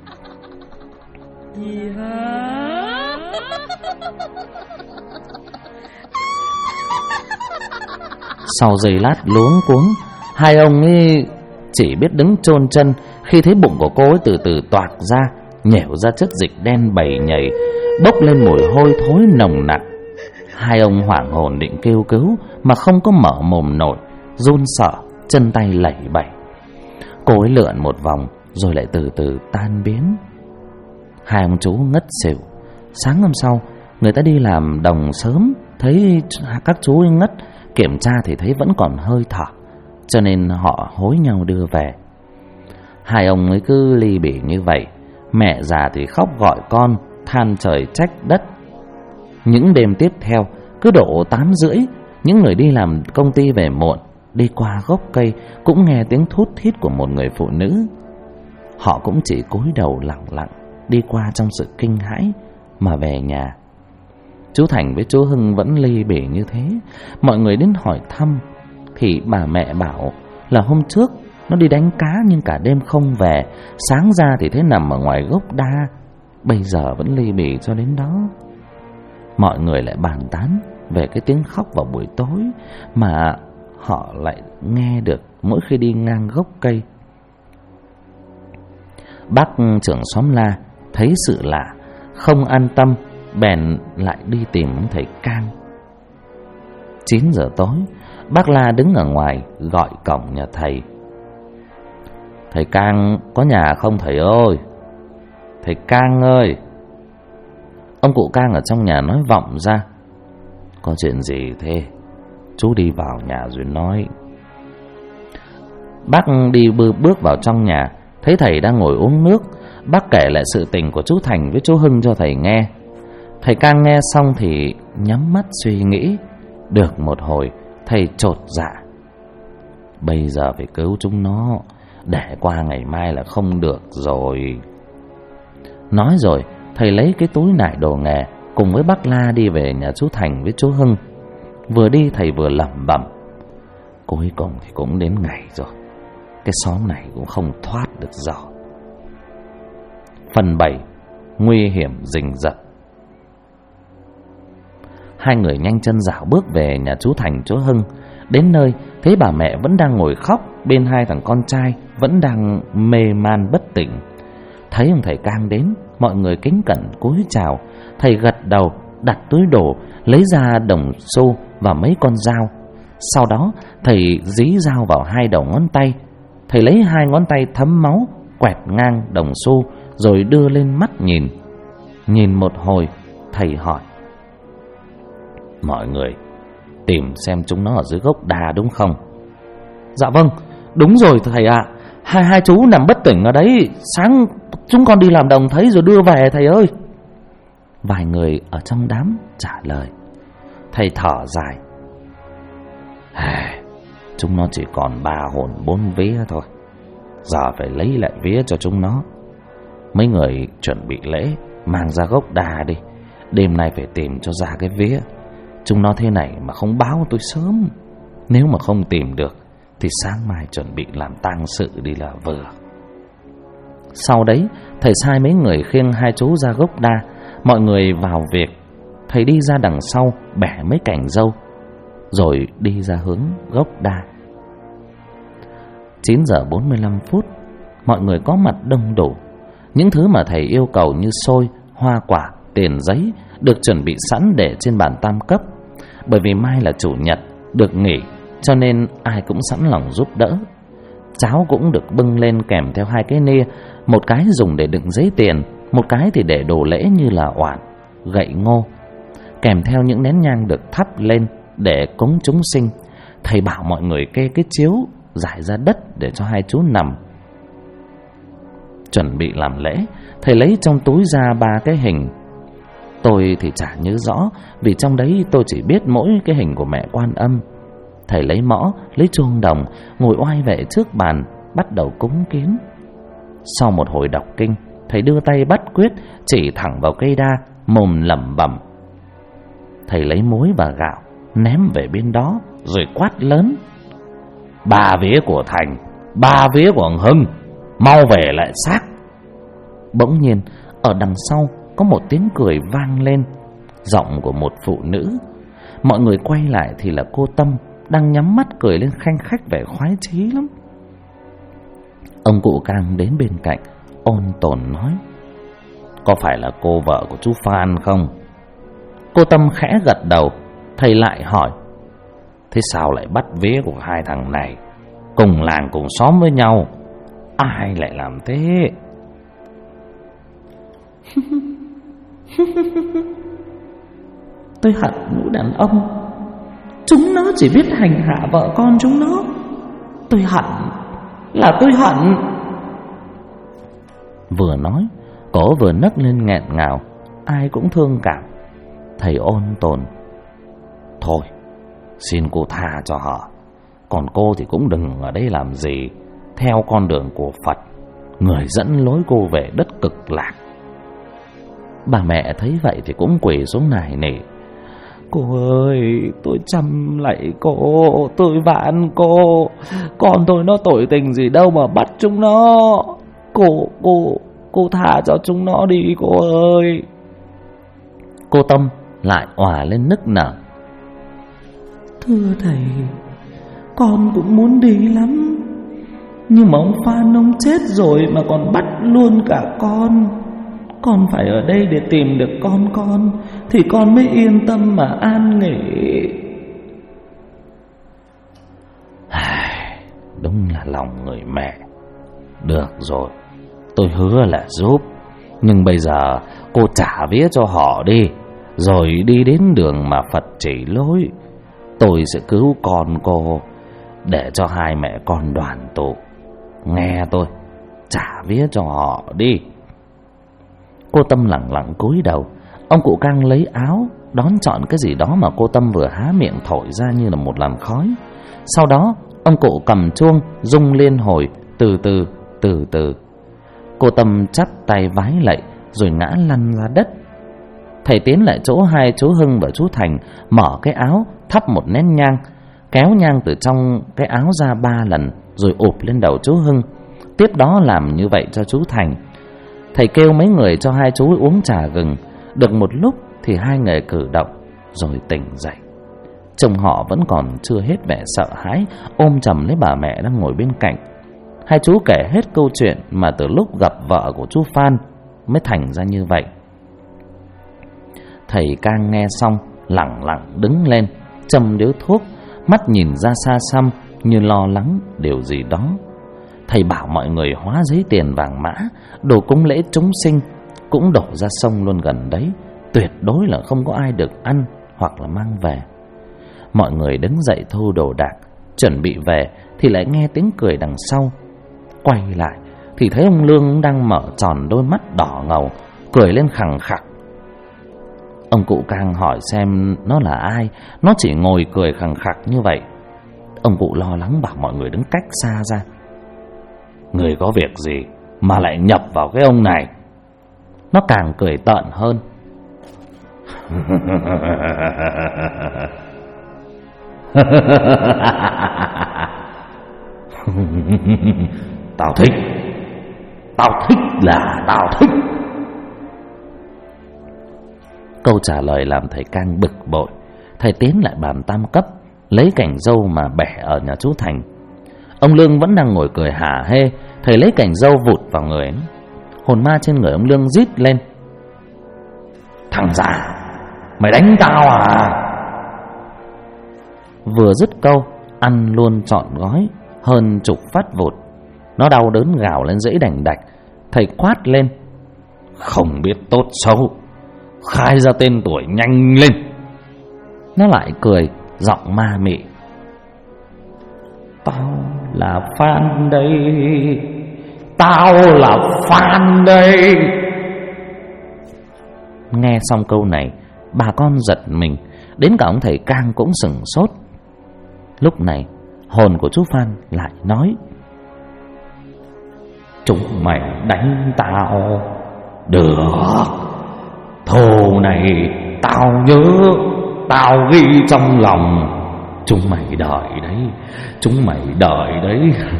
Sau giây lát luống cuống, hai ông ấy chỉ biết đứng chôn chân khi thấy bụng của cô ấy từ từ toạc ra, nhẻo ra chất dịch đen bầy nhầy, bốc lên mùi hôi thối nồng nặc. Hai ông hoảng hồn định kêu cứu mà không có mở mồm nổi, run sợ, chân tay lẩy bẩy. Cô ấy lượn một vòng rồi lại từ từ tan biến. Hai ông chú ngất xỉu. Sáng hôm sau, người ta đi làm đồng sớm, thấy các chú ấy ngất, kiểm tra thì thấy vẫn còn hơi thở, cho nên họ hối nhau đưa về. Hai ông ấy cứ ly bỉ như vậy. Mẹ già thì khóc gọi con, than trời trách đất. Những đêm tiếp theo, cứ độ 8:30, những người đi làm công ty về muộn, đi qua gốc cây cũng nghe tiếng thút thít của một người phụ nữ. Họ cũng chỉ cúi đầu lặng lặng đi qua trong sự kinh hãi mà về nhà. Chú Thành với chú Hưng vẫn ly bỉ như thế. Mọi người đến hỏi thăm thì bà mẹ bảo là hôm trước nó đi đánh cá nhưng cả đêm không về, sáng ra thì thấy nằm ở ngoài gốc đa, bây giờ vẫn ly bỉ cho đến đó. Mọi người lại bàn tán về cái tiếng khóc vào buổi tối mà họ lại nghe được mỗi khi đi ngang gốc cây. Bác trưởng xóm La thấy sự lạ, không an tâm, bèn lại đi tìm thầy Cang. 9 giờ tối, bác La đứng ở ngoài gọi cổng nhà thầy. Thầy Cang có nhà không thầy ơi? Thầy Cang ơi! Ông cụ Cang ở trong nhà nói vọng ra. Có chuyện gì thế? Chú đi vào nhà rồi nói. Bác đi bước vào trong nhà, thấy thầy đang ngồi uống nước. Bác kể lại sự tình của chú Thành với chú Hưng cho thầy nghe. Thầy Cang nghe xong thì nhắm mắt suy nghĩ. Được một hồi, thầy chột dạ. Bây giờ phải cứu chúng nó, để qua ngày mai là không được rồi. Nói rồi, thầy lấy cái túi nải đồ nghề cùng với bác La đi về nhà chú Thành với chú Hưng. Vừa đi thầy vừa lẩm bẩm: cuối cùng thì cũng đến ngày rồi, cái xóm này cũng không thoát được rồi. Phần 7. Nguy hiểm rình rập. Hai người nhanh chân dạo bước về nhà chú Thành chú Hưng. Đến nơi thấy bà mẹ vẫn đang ngồi khóc, bên hai thằng con trai vẫn đang mê man bất tỉnh. Thấy ông thầy Cang đến, mọi người kính cẩn cúi chào. Thầy gật đầu, đặt túi đồ, lấy ra đồng xu và mấy con dao. Sau đó thầy dí dao vào hai đầu ngón tay. Thầy lấy hai ngón tay thấm máu quẹt ngang đồng xu rồi đưa lên mắt nhìn. Nhìn một hồi, thầy hỏi: mọi người tìm xem chúng nó ở dưới gốc đa đúng không? Dạ vâng, đúng rồi thầy ạ. Hai chú nằm bất tỉnh ở đấy, sáng chúng con đi làm đồng thấy rồi đưa về thầy ơi. Vài người ở trong đám trả lời. Thầy thở dài: chúng nó chỉ còn 3 hồn 4 vía thôi, giờ phải lấy lại vía cho chúng nó. Mấy người chuẩn bị lễ, mang ra gốc đa đi, đêm nay phải tìm cho ra cái vía. Chúng nó thế này mà không báo tôi sớm, nếu mà không tìm được thì sáng mai chuẩn bị làm tang sự đi là vừa. Sau đấy thầy sai mấy người khiêng hai chú ra gốc đa. Mọi người vào việc. Thầy đi ra đằng sau bẻ mấy cành dâu rồi đi ra hướng gốc đa. 9 giờ 45 phút, mọi người có mặt đông đủ. Những thứ mà thầy yêu cầu như xôi, hoa quả, tiền giấy được chuẩn bị sẵn để trên bàn tam cấp. Bởi vì mai là chủ nhật, được nghỉ, cho nên ai cũng sẵn lòng giúp đỡ. Cháo cũng được bưng lên kèm theo 2 cái nia, một cái dùng để đựng giấy tiền, một cái thì để đồ lễ như là oản, gậy ngô, kèm theo những nén nhang được thắp lên để cúng chúng sinh. Thầy bảo mọi người kê cái chiếu rải ra đất để cho hai chú nằm. Chuẩn bị làm lễ, thầy lấy trong túi ra 3 cái hình. Tôi thì chả nhớ rõ, vì trong đấy tôi chỉ biết mỗi cái hình của mẹ Quan Âm. Thầy lấy mõ, lấy chuông đồng, ngồi oai vệ trước bàn, bắt đầu cúng kiến. Sau một hồi đọc kinh, thầy đưa tay bắt quyết, chỉ thẳng vào cây đa, mồm lẩm bẩm. Thầy lấy muối và gạo ném về bên đó rồi quát lớn: 3 vía của Thành, 3 vía của ông Hưng, mau về lại xác. Bỗng nhiên ở đằng sau có một tiếng cười vang lên, giọng của một phụ nữ. Mọi người quay lại thì là cô Tâm đang nhắm mắt cười lên khanh khách, vẻ khoái chí lắm. Ông cụ Cang đến bên cạnh ôn tồn nói: có phải là cô vợ của chú Phan không? Cô Tâm khẽ gật đầu. Thầy lại hỏi: thế sao lại bắt vía của hai thằng này, cùng làng cùng xóm với nhau, ai lại làm thế? Tôi hận lũ đàn ông, chúng nó chỉ biết hành hạ vợ con chúng nó. Tôi hận là tôi hận. Vừa nói, cổ vừa nấc lên nghẹn ngào, ai cũng thương cảm. Thầy ôn tồn: thôi, xin cô tha cho họ. Còn cô thì cũng đừng ở đây làm gì, theo con đường của Phật, người dẫn lối cô về đất cực lạc. Bà mẹ thấy vậy thì cũng quỳ xuống nài nỉ: cô ơi, tôi chăm lạy cô, tôi vạn cô, con tôi nó tội tình gì đâu mà bắt chúng nó. Cô tha cho chúng nó đi cô ơi. Cô Tâm lại òa lên nức nở: thưa thầy, con cũng muốn đi lắm, nhưng mà ông Phan ông chết rồi mà còn bắt luôn cả con. Con phải ở đây để tìm được con thì con mới yên tâm mà an nghỉ. Đúng là lòng người mẹ. Được rồi, tôi hứa là giúp, nhưng bây giờ cô trả vía cho họ đi, rồi đi đến đường mà Phật chỉ lối. Tôi sẽ cứu con cô, để cho hai mẹ con đoàn tụ. Nghe tôi, trả vía cho họ đi. Cô Tâm lẳng lặng cúi đầu. Ông cụ Cang lấy áo đón chọn cái gì đó mà cô Tâm vừa há miệng thổi ra như là một làn khói. Sau đó Ông cụ cầm chuông rung liên hồi, từ từ. Cô Tâm chắp tay vái lạy rồi ngã lăn ra đất. Thầy tiến lại chỗ hai chú Hưng và chú Thành, mở cái áo, thắp một nén nhang, kéo nhang từ trong cái áo ra 3 lần rồi ụp lên đầu chú Hưng. Tiếp đó làm như vậy cho chú Thành. Thầy kêu mấy người cho hai chú uống trà gừng. Được một lúc thì hai người cử động rồi tỉnh dậy. Chồng họ vẫn còn chưa hết vẻ sợ hãi, ôm chầm lấy bà mẹ đang ngồi bên cạnh. Hai chú kể hết câu chuyện mà từ lúc gặp vợ của chú Phan mới thành ra như vậy. Thầy Cang nghe xong lẳng lặng đứng lên, châm điếu thuốc, mắt nhìn ra xa xăm như lo lắng điều gì đó. Thầy bảo mọi người hóa giấy tiền vàng mã, đồ cúng lễ chúng sinh cũng đổ ra sông luôn gần đấy, tuyệt đối là không có ai được ăn hoặc là mang về. Mọi người đứng dậy thu đồ đạc, chuẩn bị về thì lại nghe tiếng cười đằng sau. Quay lại thì thấy ông Lương đang mở tròn đôi mắt đỏ ngầu, cười lên khằng khặc. Ông cụ Cang hỏi xem nó là ai, nó chỉ ngồi cười khằng khặc như vậy. Ông cụ lo lắng bảo mọi người đứng cách xa ra. Người có việc gì mà lại nhập vào cái ông này? Nó càng cười tợn hơn. Tao thích là tao thích. Câu trả lời làm thầy Cang bực bội. Thầy tiến lại bàn tam cấp, lấy cành dâu mà bẻ ở nhà chú Thành. Ông Lương vẫn đang ngồi cười hả hê. Thầy lấy cành dâu vụt vào người. Hồn ma trên người ông Lương rít lên. Thằng già, mày đánh tao à? Vừa dứt câu, ăn luôn trọn gói hơn chục phát vụt. Nó đau đớn gào lên dãy đành đạch. Thầy quát lên. Không biết tốt xấu, khai ra tên tuổi nhanh lên. Nó lại cười, giọng ma mị. Tao là Phan đây, tao là Phan đây. Nghe xong câu này, bà con giật mình, đến cả ông thầy Cang cũng sửng sốt. Lúc này hồn của chú Phan lại nói. Chúng mày đánh tao được, thù này tao nhớ, tao ghi trong lòng. Chúng mày đợi đấy, chúng mày đợi đấy.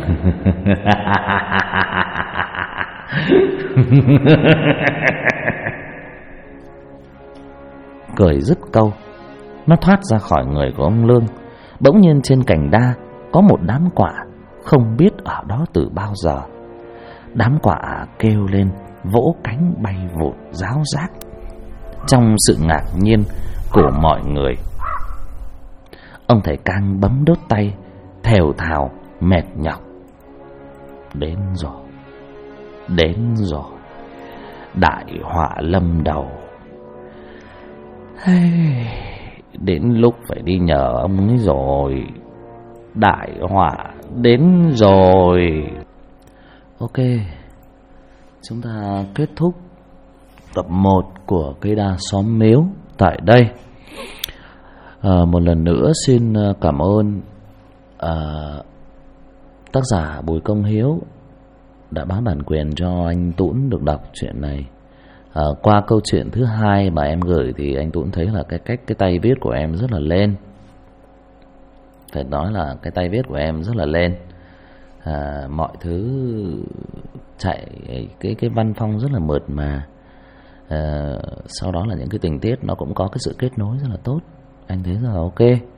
Cười dứt câu, nó thoát ra khỏi người của ông Lương. Bỗng nhiên trên cành đa có một đám quạ, không biết ở đó từ bao giờ. Đám quạ kêu lên, vỗ cánh bay vụt ráo rác. Trong sự ngạc nhiên của mọi người, ông thầy Cang bấm đốt tay, thều thào mệt nhọc. Đến rồi, đại họa lâm đầu. Đến lúc phải đi nhờ ông ấy rồi. Đại họa đến rồi. Ok, chúng ta kết thúc tập 1 của Cây Đa Xóm Miếu tại đây. Một lần nữa xin cảm ơn tác giả Bùi Công Hiếu đã bán bản quyền cho anh Tũn được đọc chuyện này. Qua câu chuyện thứ 2 mà em gửi thì anh Tũn thấy là cái tay viết của em rất là lên. Phải nói là cái tay viết của em rất là lên. Mọi thứ chạy cái văn phong rất là mượt mà. Sau đó là những cái tình tiết nó cũng có cái sự kết nối rất là tốt. Anh thấy rất là ok.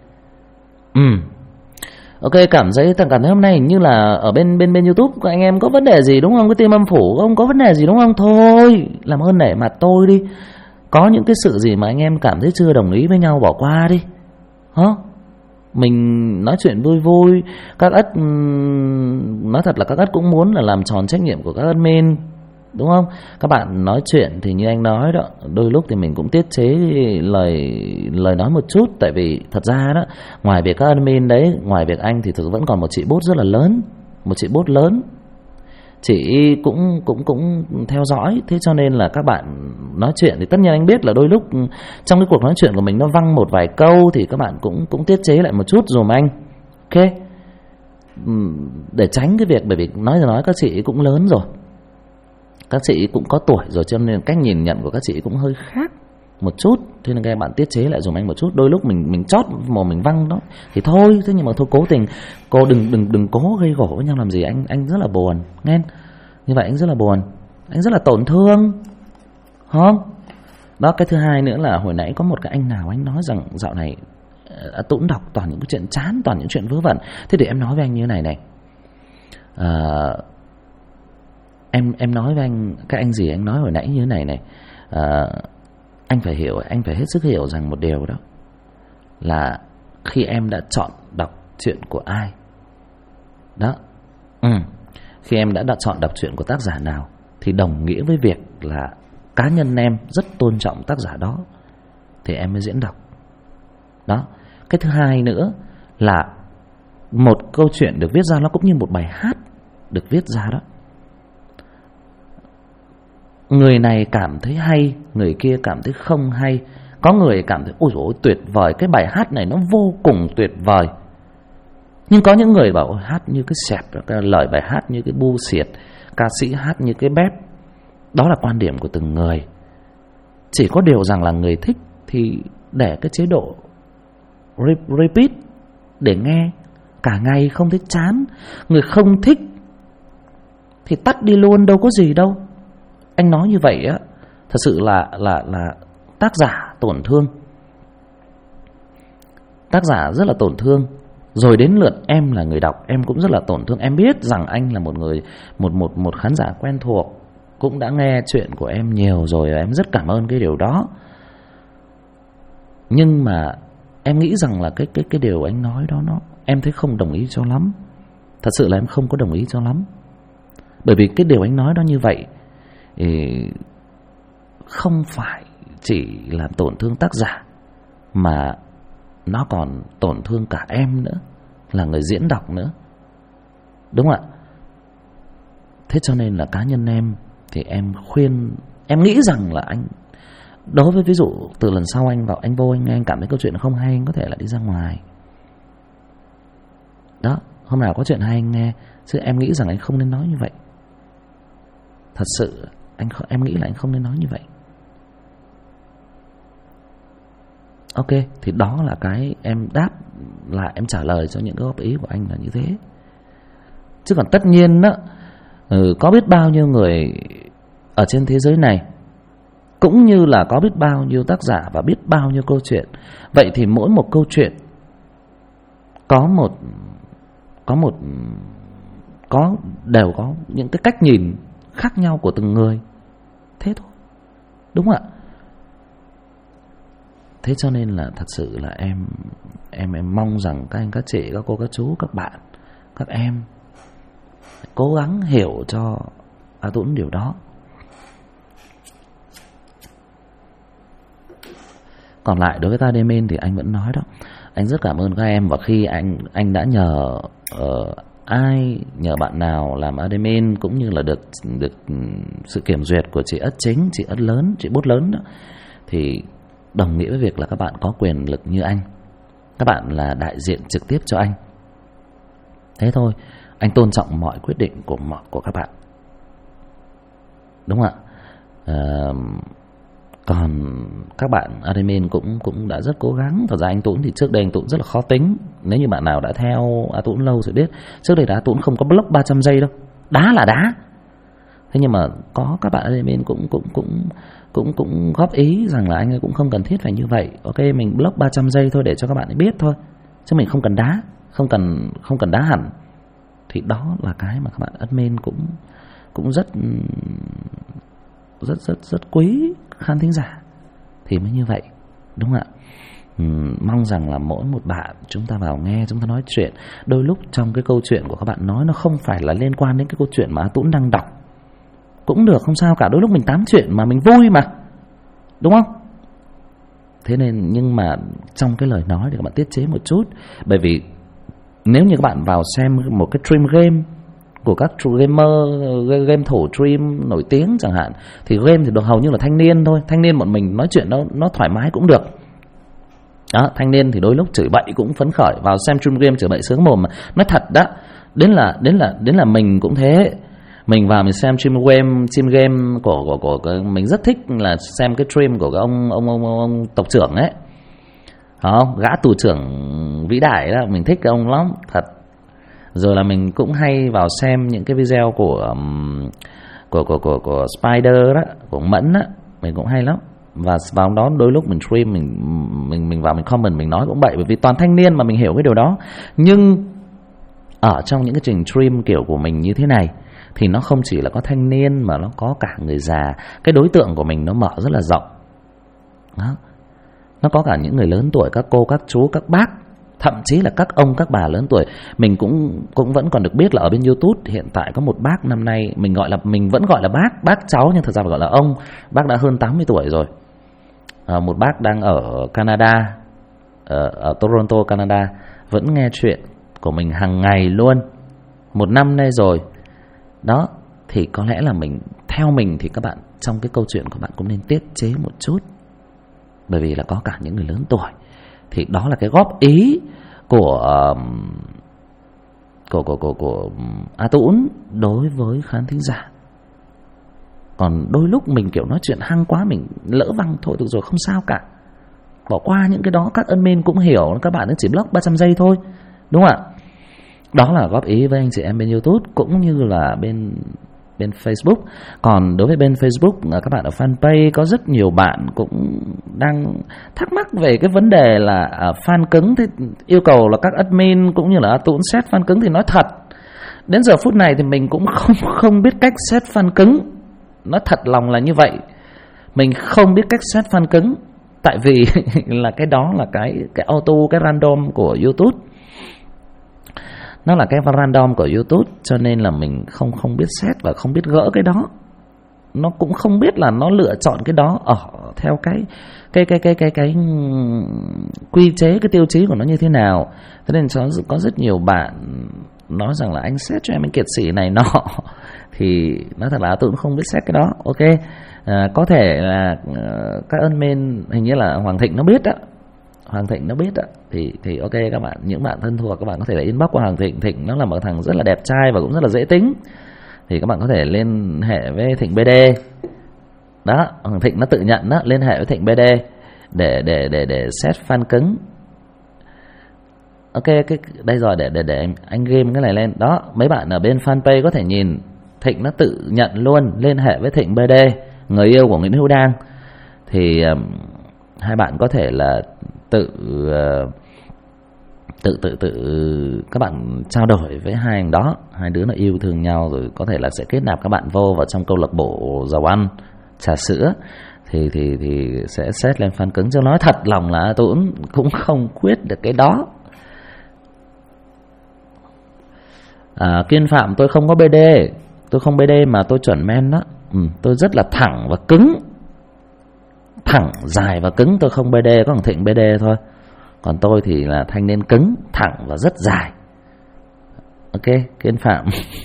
Ok, cảm thấy hôm nay như là ở bên YouTube của anh em có vấn đề gì đúng không? Cái team âm phủ không có vấn đề gì đúng không? Thôi, làm ơn nể mặt tôi đi. Có những cái sự gì mà anh em cảm thấy chưa đồng ý với nhau bỏ qua đi. Hả? Mình nói chuyện vui vui. Các ất, nói thật là các ất cũng muốn là làm tròn trách nhiệm của các admin, đúng không? Các bạn nói chuyện thì như anh nói đó, đôi lúc thì mình cũng tiết chế lời nói một chút. Tại vì thật ra đó, ngoài việc các admin đấy, ngoài việc anh thì thực vẫn còn một chị bốt rất là lớn. Một chị bốt lớn, chị cũng theo dõi. Thế cho nên là các bạn nói chuyện thì tất nhiên anh biết là đôi lúc trong cái cuộc nói chuyện của mình nó văng một vài câu thì các bạn cũng tiết chế lại một chút dùm anh. Ok, để tránh cái việc, bởi vì nói các chị cũng lớn rồi, các chị cũng có tuổi rồi, cho nên cách nhìn nhận của các chị cũng hơi khác một chút. Thế nên các bạn tiết chế lại dùm anh một chút. Đôi lúc mình chót mồm mình văng đó thì thôi, thế nhưng mà thôi cố tình, cô đừng cố gây gổ với nhau làm gì. Anh rất là buồn nghe, như vậy anh rất là buồn, anh rất là tổn thương, không? Đó, cái thứ hai nữa là hồi nãy có một cái anh nào anh nói rằng dạo này Tuấn đọc toàn những cái chuyện chán, toàn những chuyện vớ vẩn. Thế để em nói với anh như thế này này, em nói với anh, các anh gì anh nói hồi nãy như thế này này, anh phải hiểu, anh phải hết sức hiểu rằng một điều đó là khi em đã chọn đọc chuyện của ai đó, khi em đã chọn đọc chuyện của tác giả nào thì đồng nghĩa với việc là cá nhân em rất tôn trọng tác giả đó thì em mới diễn đọc đó. Cái thứ hai nữa là một câu chuyện được viết ra nó cũng như một bài hát được viết ra đó, người này cảm thấy hay, người kia cảm thấy không hay. Có người cảm thấy ôi dồi ôi tuyệt vời, cái bài hát này nó vô cùng tuyệt vời, nhưng có những người bảo hát như cái xẹp, cái lời bài hát như cái bu xiệt, ca sĩ hát như cái bép. Đó là quan điểm của từng người. Chỉ có điều rằng là người thích thì để cái chế độ repeat để nghe cả ngày không thấy chán. Người không thích thì tắt đi luôn, đâu có gì đâu. Anh nói như vậy á, thật sự là tác giả tổn thương, tác giả rất là tổn thương. Rồi đến lượt em là người đọc, em cũng rất là tổn thương. Em biết rằng anh là một người, một khán giả quen thuộc, cũng đã nghe chuyện của em nhiều rồi, em rất cảm ơn cái điều đó. Nhưng mà em nghĩ rằng là cái điều anh nói đó em thấy không đồng ý cho lắm. Thật sự là em không có đồng ý cho lắm. Bởi vì cái điều anh nói đó như vậy thì không phải chỉ làm tổn thương tác giả, mà nó còn tổn thương cả em nữa, là người diễn đọc nữa, đúng không ạ? Thế cho nên là cá nhân em thì em khuyên, em nghĩ rằng là anh, đối với ví dụ từ lần sau anh vô anh cảm thấy câu chuyện không hay, anh có thể là đi ra ngoài đó, hôm nào có chuyện hay anh nghe. Chứ em nghĩ rằng anh không nên nói như vậy. Thật sự em nghĩ là anh không nên nói như vậy. Ok, thì đó là cái em đáp lại, em trả lời cho những cái góp ý của anh là như thế. Chứ còn tất nhiên đó, có biết bao nhiêu người ở trên thế giới này, cũng như là có biết bao nhiêu tác giả và biết bao nhiêu câu chuyện. Vậy thì mỗi một câu chuyện đều có những cái cách nhìn khác nhau của từng người. Thế thôi, đúng không ạ? Thế cho nên là thật sự là em mong rằng các anh, các chị, các cô, các chú, các bạn, các em cố gắng hiểu cho A Tuấn điều đó. Còn lại đối với Tademin thì anh vẫn nói đó, anh rất cảm ơn các em. Và khi anh đã nhờ nhờ bạn nào làm admin, cũng như là được sự kiểm duyệt của chị Ất Chính, chị Ất Lớn, chị Bút Lớn đó, thì đồng nghĩa với việc là các bạn có quyền lực như anh, các bạn là đại diện trực tiếp cho anh. Thế thôi, anh tôn trọng mọi quyết định của các bạn, đúng không ạ? Còn các bạn admin cũng đã rất cố gắng. Thật ra anh Tuấn thì trước đây anh Tuấn rất là khó tính. Nếu như bạn nào đã theo A Tuấn lâu rồi biết, trước đây A Tuấn không có block 300 giây đâu, đá là đá. Thế nhưng mà có các bạn admin cũng góp ý rằng là anh ấy cũng không cần thiết phải như vậy. Ok, mình block 300 giây thôi để cho các bạn ấy biết thôi, chứ mình không cần đá, không cần đá hẳn. Thì đó là cái mà các bạn admin cũng rất quý khán thính giả thì mới như vậy, đúng không ạ? Mong rằng là mỗi một bạn chúng ta vào nghe, chúng ta nói chuyện, đôi lúc trong cái câu chuyện của các bạn nói nó không phải là liên quan đến cái câu chuyện mà A Tuấn đang đọc, cũng được, không sao cả. Đôi lúc mình tám chuyện mà mình vui mà, đúng không? Thế nên nhưng mà trong cái lời nói thì các bạn tiết chế một chút. Bởi vì nếu như các bạn vào xem một cái stream game của các game thủ stream nổi tiếng chẳng hạn, thì game thì hầu như là thanh niên thôi. Thanh niên bọn mình nói chuyện nó thoải mái cũng được đó. Thanh niên thì đôi lúc chửi bậy cũng phấn khởi, vào xem stream game chửi bậy sướng mồm mà. Nói thật đó, đến là mình cũng thế. Mình vào mình xem stream game của mình rất thích là xem cái stream của cái ông tộc trưởng ấy. Không, gã tù trưởng vĩ đại đó, mình thích cái ông lắm thật. Rồi là mình cũng hay vào xem những cái video của Spider đó, của Mẫn đó, mình cũng hay lắm. Và vào đó đôi lúc mình stream, mình vào mình comment, mình nói cũng bậy, bởi vì toàn thanh niên mà mình hiểu cái điều đó. Nhưng ở trong những cái trình stream kiểu của mình như thế này thì nó không chỉ là có thanh niên mà nó có cả người già. Cái đối tượng của mình nó mở rất là rộng đó. Nó có cả những người lớn tuổi, các cô, các chú, các bác, thậm chí là các ông, các bà lớn tuổi. Mình cũng vẫn còn được biết là ở bên YouTube hiện tại có một bác năm nay mình vẫn gọi là bác cháu, nhưng thật ra phải gọi là ông. Bác đã hơn 80 tuổi rồi. Một bác đang ở Canada, ở Toronto, Canada, vẫn nghe chuyện của mình hàng ngày luôn, 1 năm nay rồi. Đó, thì có lẽ là theo mình thì các bạn trong cái câu chuyện của bạn cũng nên tiết chế một chút, bởi vì là có cả những người lớn tuổi. Thì đó là cái góp ý của A Tũng đối với khán thính giả. Còn đôi lúc mình kiểu nói chuyện hăng quá, mình lỡ văng thôi, được rồi, không sao cả, bỏ qua những cái đó. Các admin cũng hiểu, các bạn chỉ block 300 giây thôi, đúng không ạ? Đó là góp ý với anh chị em bên YouTube cũng như là bên Facebook. Còn đối với bên Facebook, các bạn ở fanpage có rất nhiều bạn cũng đang thắc mắc về cái vấn đề là fan cứng. Thì yêu cầu là các admin cũng như là A Tũng set fan cứng. Thì nói thật, đến giờ phút này thì mình cũng không biết cách set fan cứng. Nói thật lòng là như vậy, mình không biết cách set fan cứng. Tại vì là cái đó là cái auto, cái random của YouTube. Nó là cái random của YouTube, cho nên là mình không biết set và không biết gỡ cái đó. Nó cũng không biết là nó lựa chọn cái đó theo cái quy chế, cái tiêu chí của nó như thế nào. Thế nên có rất nhiều bạn nói rằng là anh set cho em anh kiệt sĩ này nọ. Thì nói thật là tôi cũng không biết set cái đó. Ok, có thể là các admin, hình như là Hoàng Thịnh nó biết đó. Thì ok các bạn, những bạn thân thuộc các bạn có thể là inbox qua Hoàng Thịnh. Thịnh nó là một thằng rất là đẹp trai và cũng rất là dễ tính. Thì các bạn có thể liên hệ với Thịnh BD. Đó, Hoàng Thịnh nó tự nhận đó, liên hệ với Thịnh BD để set fan cứng. Ok, đây rồi, để anh game cái này lên. Đó, mấy bạn ở bên fanpage có thể nhìn, Thịnh nó tự nhận luôn, liên hệ với Thịnh BD, người yêu của Nguyễn Hữu Đang. Thì hai bạn có thể là tự các bạn trao đổi với hai anh đó. Hai đứa nó yêu thương nhau rồi có thể là sẽ kết nạp các bạn vào trong câu lạc bộ dầu ăn trà sữa. Thì sẽ set lên fan cứng. Chứ nói thật lòng là tôi cũng không quyết được cái đó. Kiên Phạm, tôi không có BD. Tôi không BD mà tôi chuẩn men đó. Tôi rất là thẳng và cứng, thẳng, dài và cứng. Tôi không BD, có thằng Thịnh BD thôi. Còn tôi thì là thanh niên cứng, thẳng và rất dài. Ok, Kiên Phạm.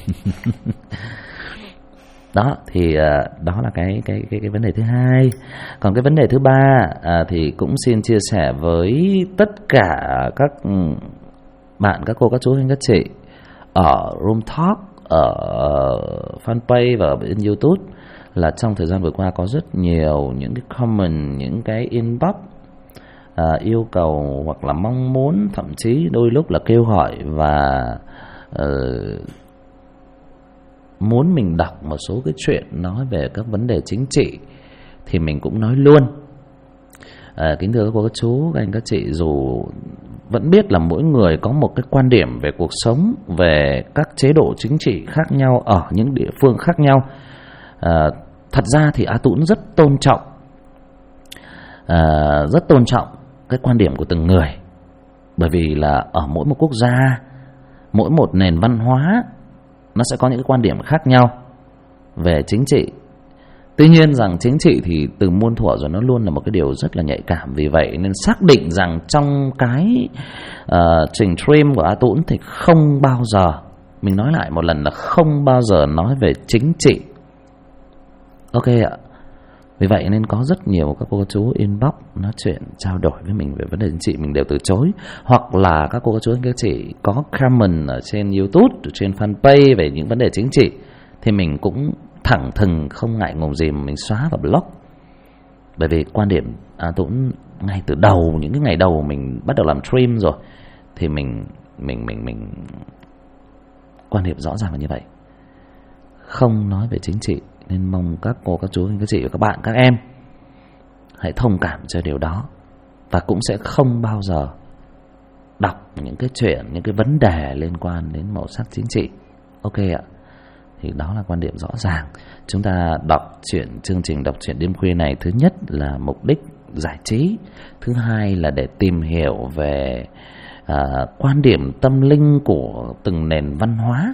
Đó, thì đó là cái vấn đề thứ hai. Còn cái vấn đề thứ ba thì cũng xin chia sẻ với tất cả các bạn, các cô, các chú, các chị ở Room Talk, ở fanpage và ở bên YouTube, là trong thời gian vừa qua có rất nhiều những cái comment, những cái inbox yêu cầu hoặc là mong muốn, thậm chí đôi lúc là kêu gọi và muốn mình đọc một số cái chuyện nói về các vấn đề chính trị. Thì mình cũng nói luôn, kính thưa các cô, các chú, các anh, các chị, dù vẫn biết là mỗi người có một cái quan điểm về cuộc sống, về các chế độ chính trị khác nhau ở những địa phương khác nhau. Thật ra thì A Tũng rất tôn trọng cái quan điểm của từng người. Bởi vì là ở mỗi một quốc gia, mỗi một nền văn hóa, nó sẽ có những cái quan điểm khác nhau về chính trị. Tuy nhiên rằng chính trị thì từ muôn thuở rồi nó luôn là một cái điều rất là nhạy cảm. Vì vậy nên xác định rằng trong cái trình stream của A Tũng thì không bao giờ, mình nói lại một lần là không bao giờ nói về chính trị. Ok ạ. Vì vậy nên có rất nhiều các cô chú inbox nói chuyện trao đổi với mình về vấn đề chính trị, mình đều từ chối. Hoặc là các cô chú các chị có comment ở trên YouTube, trên fanpage về những vấn đề chính trị, thì mình cũng thẳng thừng không ngại ngùng gì mà mình xóa và block. Bởi vì quan điểm Tuấn ngay từ đầu, những cái ngày đầu mình bắt đầu làm stream rồi, thì mình quan điểm rõ ràng là như vậy, không nói về chính trị. Nên mong các cô, các chú, các chị và các bạn, các em hãy thông cảm cho điều đó, và cũng sẽ không bao giờ đọc những cái chuyện, những cái vấn đề liên quan đến màu sắc chính trị. Ok ạ. Thì đó là quan điểm rõ ràng. Chúng ta đọc chương trình Đọc Truyện Đêm Khuya này, thứ nhất là mục đích giải trí, thứ hai là để tìm hiểu về quan điểm tâm linh của từng nền văn hóa.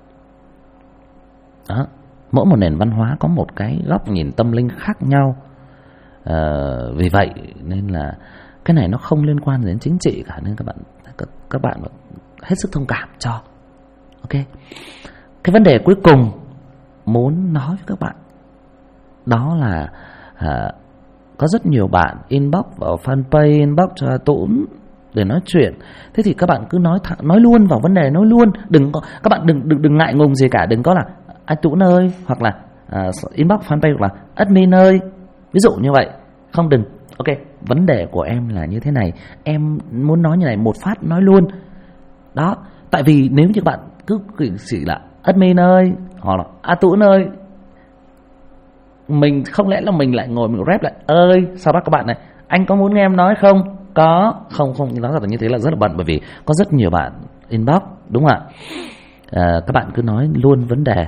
Đó. Mỗi một nền văn hóa có một cái góc nhìn tâm linh khác nhau. Vì vậy nên là cái này nó không liên quan đến chính trị cả, nên các bạn hết sức thông cảm cho. Ok. Cái vấn đề cuối cùng muốn nói với các bạn đó là có rất nhiều bạn inbox vào fanpage, inbox cho Tuấn để nói chuyện. Thế thì các bạn cứ nói luôn vào vấn đề, nói luôn. Các bạn đừng ngại ngùng gì cả, đừng có là anh Tuấn ơi, hoặc là inbox fanpage, hoặc là admin ơi, ví dụ như vậy. Không, đừng. Ok, vấn đề của em là như thế này, em muốn nói như này, một phát nói luôn. Đó, tại vì nếu như bạn cứ chỉ là admin ơi, hoặc là Tuấn ơi, mình không lẽ là mình lại ngồi mình rep lại ơi, sau đó các bạn này, anh có muốn nghe em nói không? Có. Không, nói thật là như thế là rất là bận, bởi vì có rất nhiều bạn inbox, đúng không ạ? Các bạn cứ nói luôn vấn đề.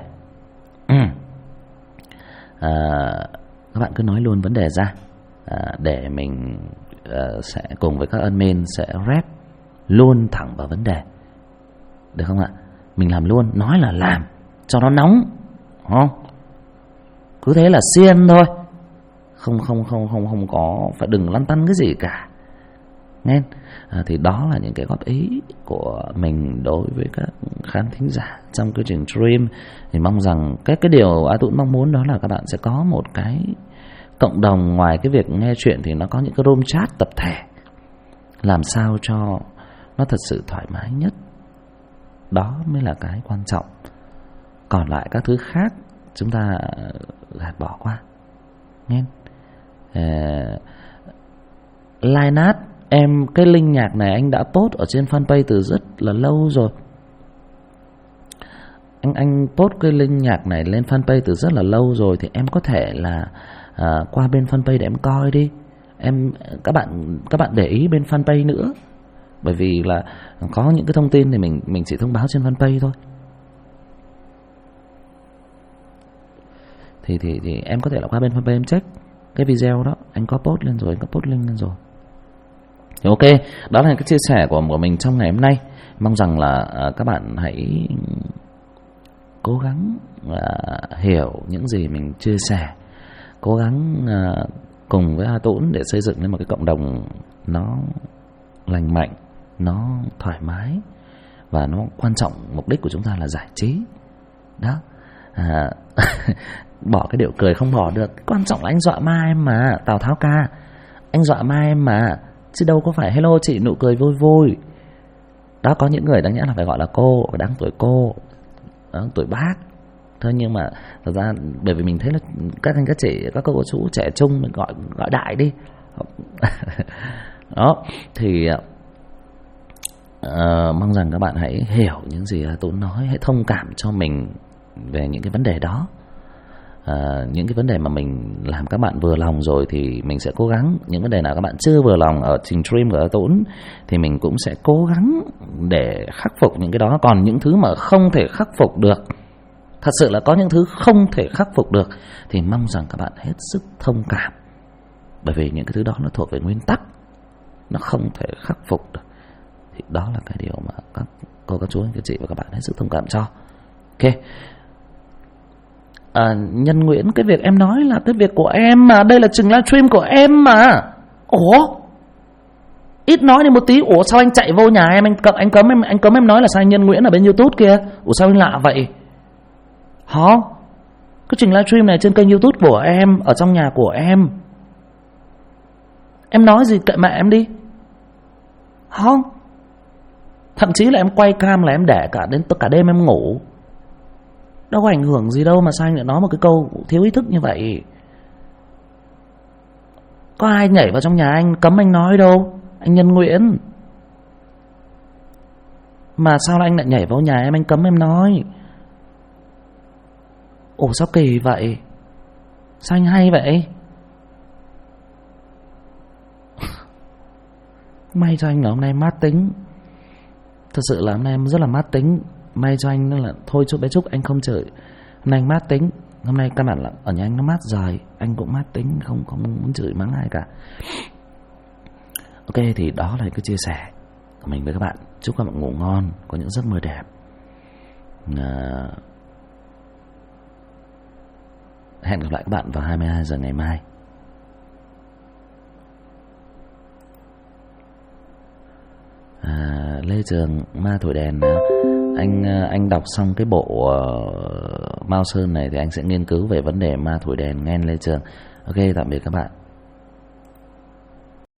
Các bạn cứ nói luôn vấn đề ra, để mình sẽ cùng với các admin sẽ rep luôn thẳng vào vấn đề, được không ạ? Mình làm luôn, nói là làm cho nó nóng, không? Cứ thế là xiên thôi, không có phải đừng lăn tăn cái gì cả, nghe. Thì đó là những cái góp ý của mình đối với các khán thính giả trong cái chương stream. Thì mong rằng cái điều Tuấn mong muốn đó là các bạn sẽ có một cái cộng đồng, ngoài cái việc nghe chuyện thì nó có những cái room chat tập thể, làm sao cho nó thật sự thoải mái nhất. Đó mới là cái quan trọng. Còn lại các thứ khác chúng ta gạt bỏ qua, nghe. Linat, em cái link nhạc này anh đã post ở trên fanpage từ rất là lâu rồi. Anh post cái link nhạc này lên fanpage từ rất là lâu rồi, thì em có thể là qua bên fanpage để em coi đi. Các bạn để ý bên fanpage nữa, bởi vì là có những cái thông tin thì mình chỉ thông báo trên fanpage thôi. Thì em có thể là qua bên fanpage em check cái video đó, anh có post lên rồi, anh có post link lên rồi. Thì ok, đó là cái chia sẻ của mình trong ngày hôm nay. Mong rằng là các bạn hãy cố gắng hiểu những gì mình chia sẻ, cố gắng cùng với Tuấn để xây dựng lên một cái cộng đồng nó lành mạnh, nó thoải mái, và nó quan trọng, mục đích của chúng ta là giải trí. Đó. Bỏ cái điệu cười không bỏ được. Quan trọng là anh dọa ma em mà, Tào Tháo ca, anh dọa ma em mà, chứ đâu có phải hello chị nụ cười vui vui. Đó, có những người đáng nhẽ là phải gọi là cô, đáng tuổi cô, đáng tuổi bác. Thôi nhưng mà thật ra bởi vì mình thấy là các anh các chị, các cô chú trẻ trung, mình gọi đại đi. Đó, thì mong rằng các bạn hãy hiểu những gì Tuấn nói, hãy thông cảm cho mình về những cái vấn đề đó. Những cái vấn đề mà mình làm các bạn vừa lòng rồi thì mình sẽ cố gắng. Những vấn đề nào các bạn chưa vừa lòng ở trình stream của Tuấn thì mình cũng sẽ cố gắng để khắc phục những cái đó. Còn những thứ mà không thể khắc phục được, thật sự là có những thứ không thể khắc phục được, thì mong rằng các bạn hết sức thông cảm, bởi vì những cái thứ đó nó thuộc về nguyên tắc, nó không thể khắc phục được. Thì đó là cái điều mà các cô, các chú, các chị và các bạn hết sức thông cảm cho. Ok. Nhân Nguyễn, cái việc em nói là cái việc của em mà, đây là trình livestream của em mà. Ủa, ít nói đi một tí. Ủa sao anh chạy vô nhà em, anh cấm em nói là sao anh Nhân Nguyễn ở bên YouTube kia. Ủa sao anh lạ vậy hả? Cái trình livestream này trên kênh YouTube của em, ở trong nhà của em. Em nói gì kệ mẹ em đi. Không. Thậm chí là em quay cam là em để đến cả đêm em ngủ. Đâu có ảnh hưởng gì đâu mà sao anh lại nói một cái câu thiếu ý thức như vậy. Có ai nhảy vào trong nhà anh cấm anh nói đâu, anh Nhân Nguyễn. Mà sao anh lại nhảy vào nhà em, anh cấm em nói. Ủa sao kỳ vậy? Sao anh hay vậy? May cho anh là hôm nay mát tính. Thật sự là hôm nay em rất là mát tính. May cho anh là thôi chút bé Trúc anh không chửi. Hôm nay anh mát tính. Hôm nay căn bản là ở nhà anh nó mát rồi, anh cũng mát tính, không muốn chửi mắng ai cả. Ok, thì đó là cái chia sẻ của mình với các bạn. Chúc các bạn ngủ ngon, có những giấc mơ đẹp. Hẹn gặp lại các bạn vào 22 giờ ngày mai. Lê Trường, Ma Thổi Đèn, anh đọc xong cái bộ Mao Sơn này thì anh sẽ nghiên cứu về vấn đề ma thổi đèn nghe Lê Trường. Ok, tạm biệt các bạn.